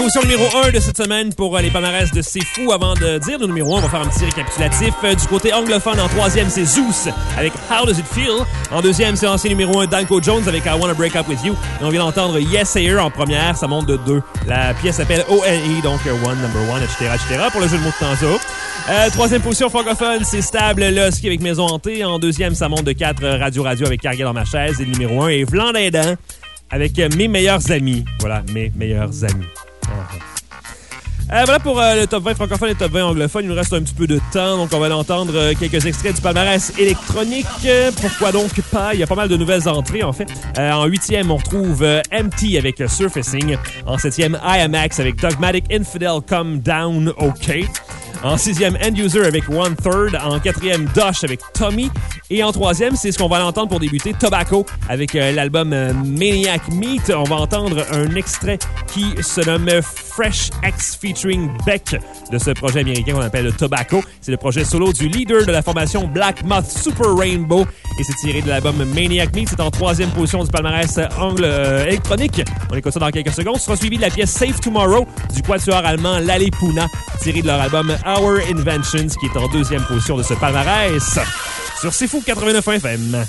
position numéro un de cette semaine pour les palmarès de C'est Fou. Avant de dire le numéro un, on va faire un petit récapitulatif. Du côté anglophone, en troisième, c'est Zeus avec How Does It Feel. En deuxième, c'est l'ancien numéro un, Danko Jones avec I Wanna Break Up With You. Et on vient d'entendre Yes Sayer en première, ça monte de deux. La pièce s'appelle O N E, donc One, Number One, et cetera, et cetera pour le jeu de mots de Tanzo. Euh, troisième position francophone, c'est Stable Lusky avec Maison Hantée. En deuxième, ça monte de quatre, Radio Radio avec Cargué dans ma chaise. Et le numéro un est Vlan d'Aidant avec Mes meilleurs amis. Voilà, Mes meilleurs amis. Euh, voilà pour euh, le top vingt francophone et le top vingt anglophone. Il nous reste un petit peu de temps, donc on va entendre euh, quelques extraits du palmarès électronique. Euh, pourquoi donc pas? Il y a pas mal de nouvelles entrées, en fait. Euh, en huitième, on retrouve euh, M T avec euh, Surfacing. En septième, I A M X avec Dogmatic Infidel Come Down OK. En sixième, End User avec One Third. En quatrième, Dosh avec Tommy. Et en troisième, c'est ce qu'on va entendre pour débuter, Tobacco avec euh, l'album euh, Maniac Meat. On va entendre un extrait qui se nomme Fresh X featuring Beck de ce projet américain qu'on appelle le Tobacco. C'est le projet solo du leader de la formation Black Moth Super Rainbow et c'est tiré de l'album Maniac Meat. C'est en troisième position du palmarès angle euh, électronique. On écoute ça dans quelques secondes. Ce sera suivi de la pièce Save Tomorrow du quatuor allemand Lalipuna, tiré de leur album Our Inventions, qui est en deuxième position de ce palmarès. Sur C'est Fou quatre-vingt-neuf F M.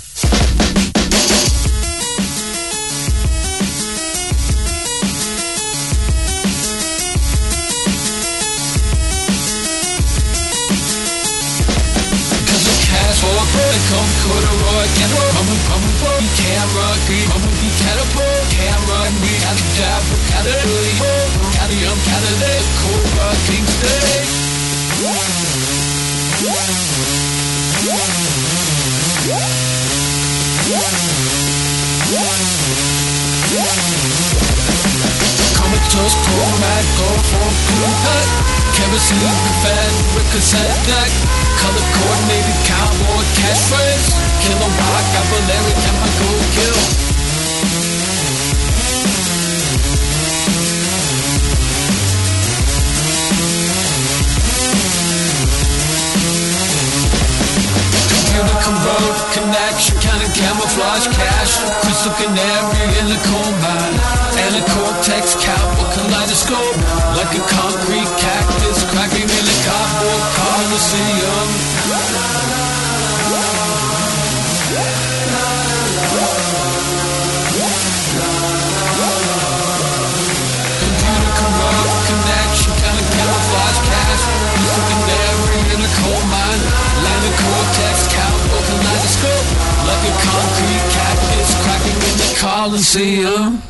Come corduroy, camera, come come come camera, come be catapult, camera, me at the job, at the at the um, at the Cobra Kingston. Comatose, cold, mad, go for blue hut, kerosene, fat, cassette deck. Color coordinated cowboy catchphrase. Kill a rock, I will every time I go kill. Computer corrode, connection, kind of camouflage cash. Crystal canary in the coal mine. And a cortex cowboy kaleidoscope. Like a concrete cactus cracking in a cardboard coliseum. Computer corrupt connection, kind of camouflage cash. Crystal canary in a coal mine. Land of cortex cowboy kaleidoscope. Like a concrete cactus cracking in the coliseum.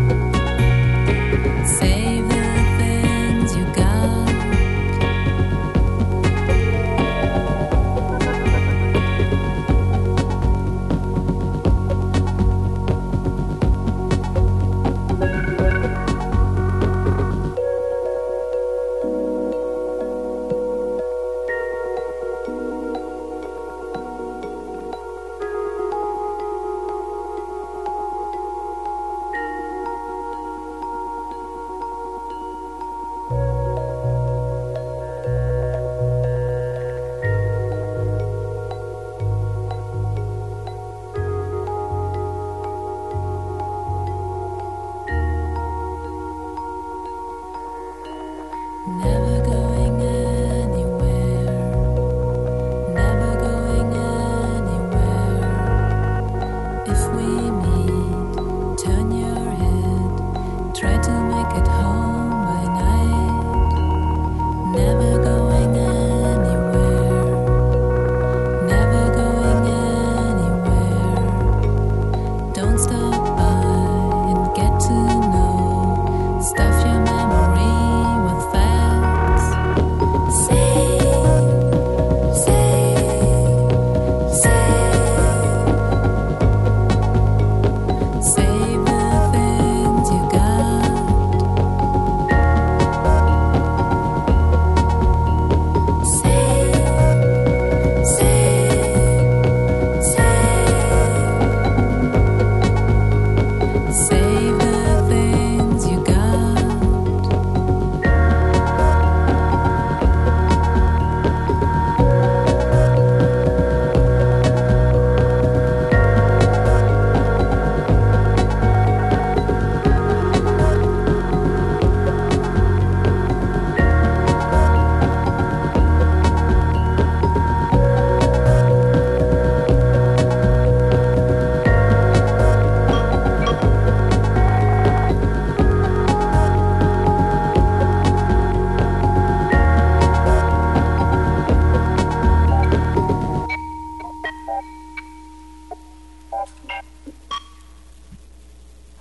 Save the things you got.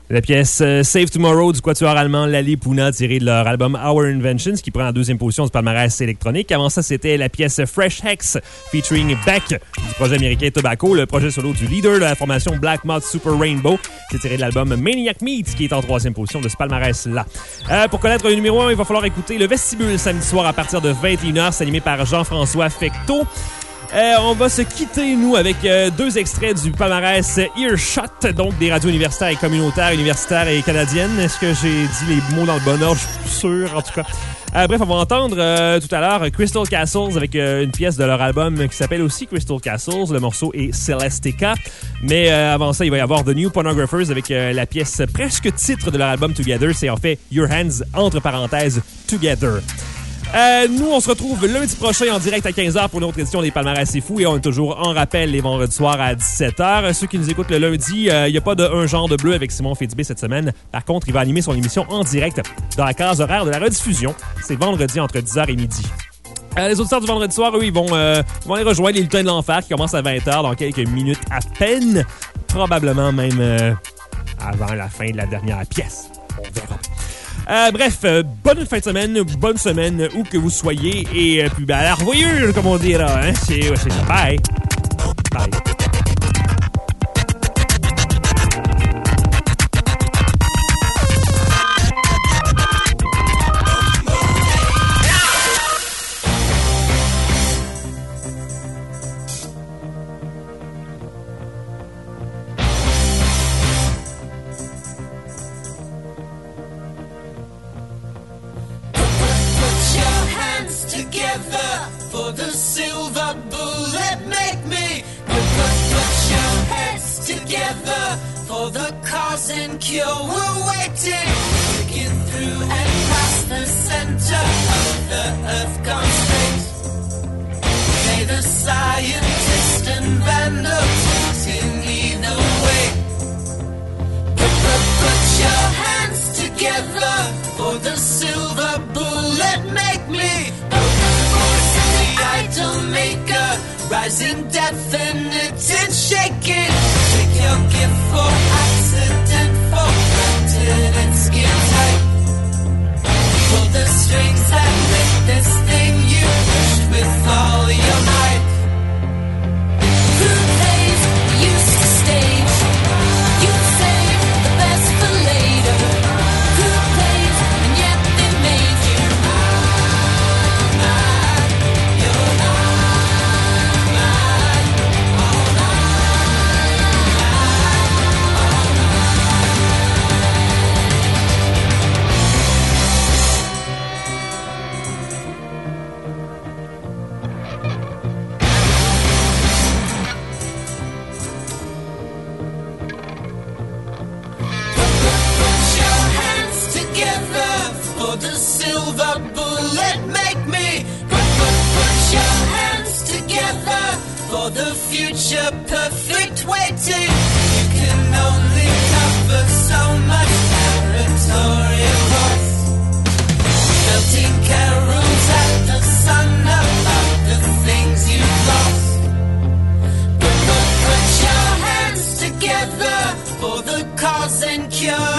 La pièce euh, Save Tomorrow du quatuor allemand Lali Puna, tirée de leur album Our Inventions, qui prend la deuxième position du palmarès électronique. Avant ça, c'était la pièce Fresh Hex featuring Beck du projet américain Tobacco, le projet solo du leader de la formation Black Moth Super Rainbow. C'est tiré de l'album Maniac Meat, qui est en troisième position de ce palmarès-là. Euh, pour connaître le numéro un, il va falloir écouter Le Vestibule samedi soir à partir de vingt et une heures. C'est animé par Jean-François Fecteau. Euh, on va se quitter, nous, avec euh, deux extraits du palmarès Earshot, donc des radios universitaires et communautaires, universitaires et canadiennes. Est-ce que j'ai dit les mots dans le bon ordre? Je suis plus sûr, en tout cas. Euh, bref, on va entendre euh, tout à l'heure Crystal Castles avec euh, une pièce de leur album qui s'appelle aussi Crystal Castles. Le morceau est Celestica. Mais euh, avant ça, il va y avoir The New Pornographers avec euh, la pièce presque titre de leur album Together. C'est en fait Your Hands, entre parenthèses, Together. Euh, nous, on se retrouve lundi prochain en direct à quinze heures pour une autre édition des Palmarès C'est Fou et on est toujours en rappel les vendredis soirs à dix-sept heures. Ceux qui nous écoutent le lundi, il euh, n'y a pas de Un genre de bleu avec Simon Fitzbé cette semaine. Par contre, il va animer son émission en direct dans la case horaire de la rediffusion. C'est vendredi entre dix heures et midi. Euh, les auditeurs du vendredi soir, eux, ils vont, euh, vont aller rejoindre les Lutins de l'Enfer qui commencent à vingt heures dans quelques minutes à peine. Probablement même euh, avant la fin de la dernière pièce. On verra. Euh, bref, euh, bonne fin de semaine, bonne semaine, où que vous soyez. Et euh, puis, ben, à la revoyure, comme on dira. Hein? C'est, ouais, c'est ça. Bye. Bye. For the silver bullet, make me put, put, put your heads together for the cause and cure. We're waiting, breaking through and past the center of the earth gone straight. May the scientist and vandal in either way. Put, put, put your hands together for the silver bullet, make me. Idol maker, rising definite and shaking. Take your gift for accident, for granted and skin tight. Pull the strings that make this thing you pushed with all your might. Who plays? Used to stage. You save the best for later. Who plays? And yet they made you. The silver bullet, make me put, put, put your hands together for the future perfect waiting. You can only cover so much territory across. Melting carols at the sun about the things you lost. Put, put, put your hands together for the cause and cure.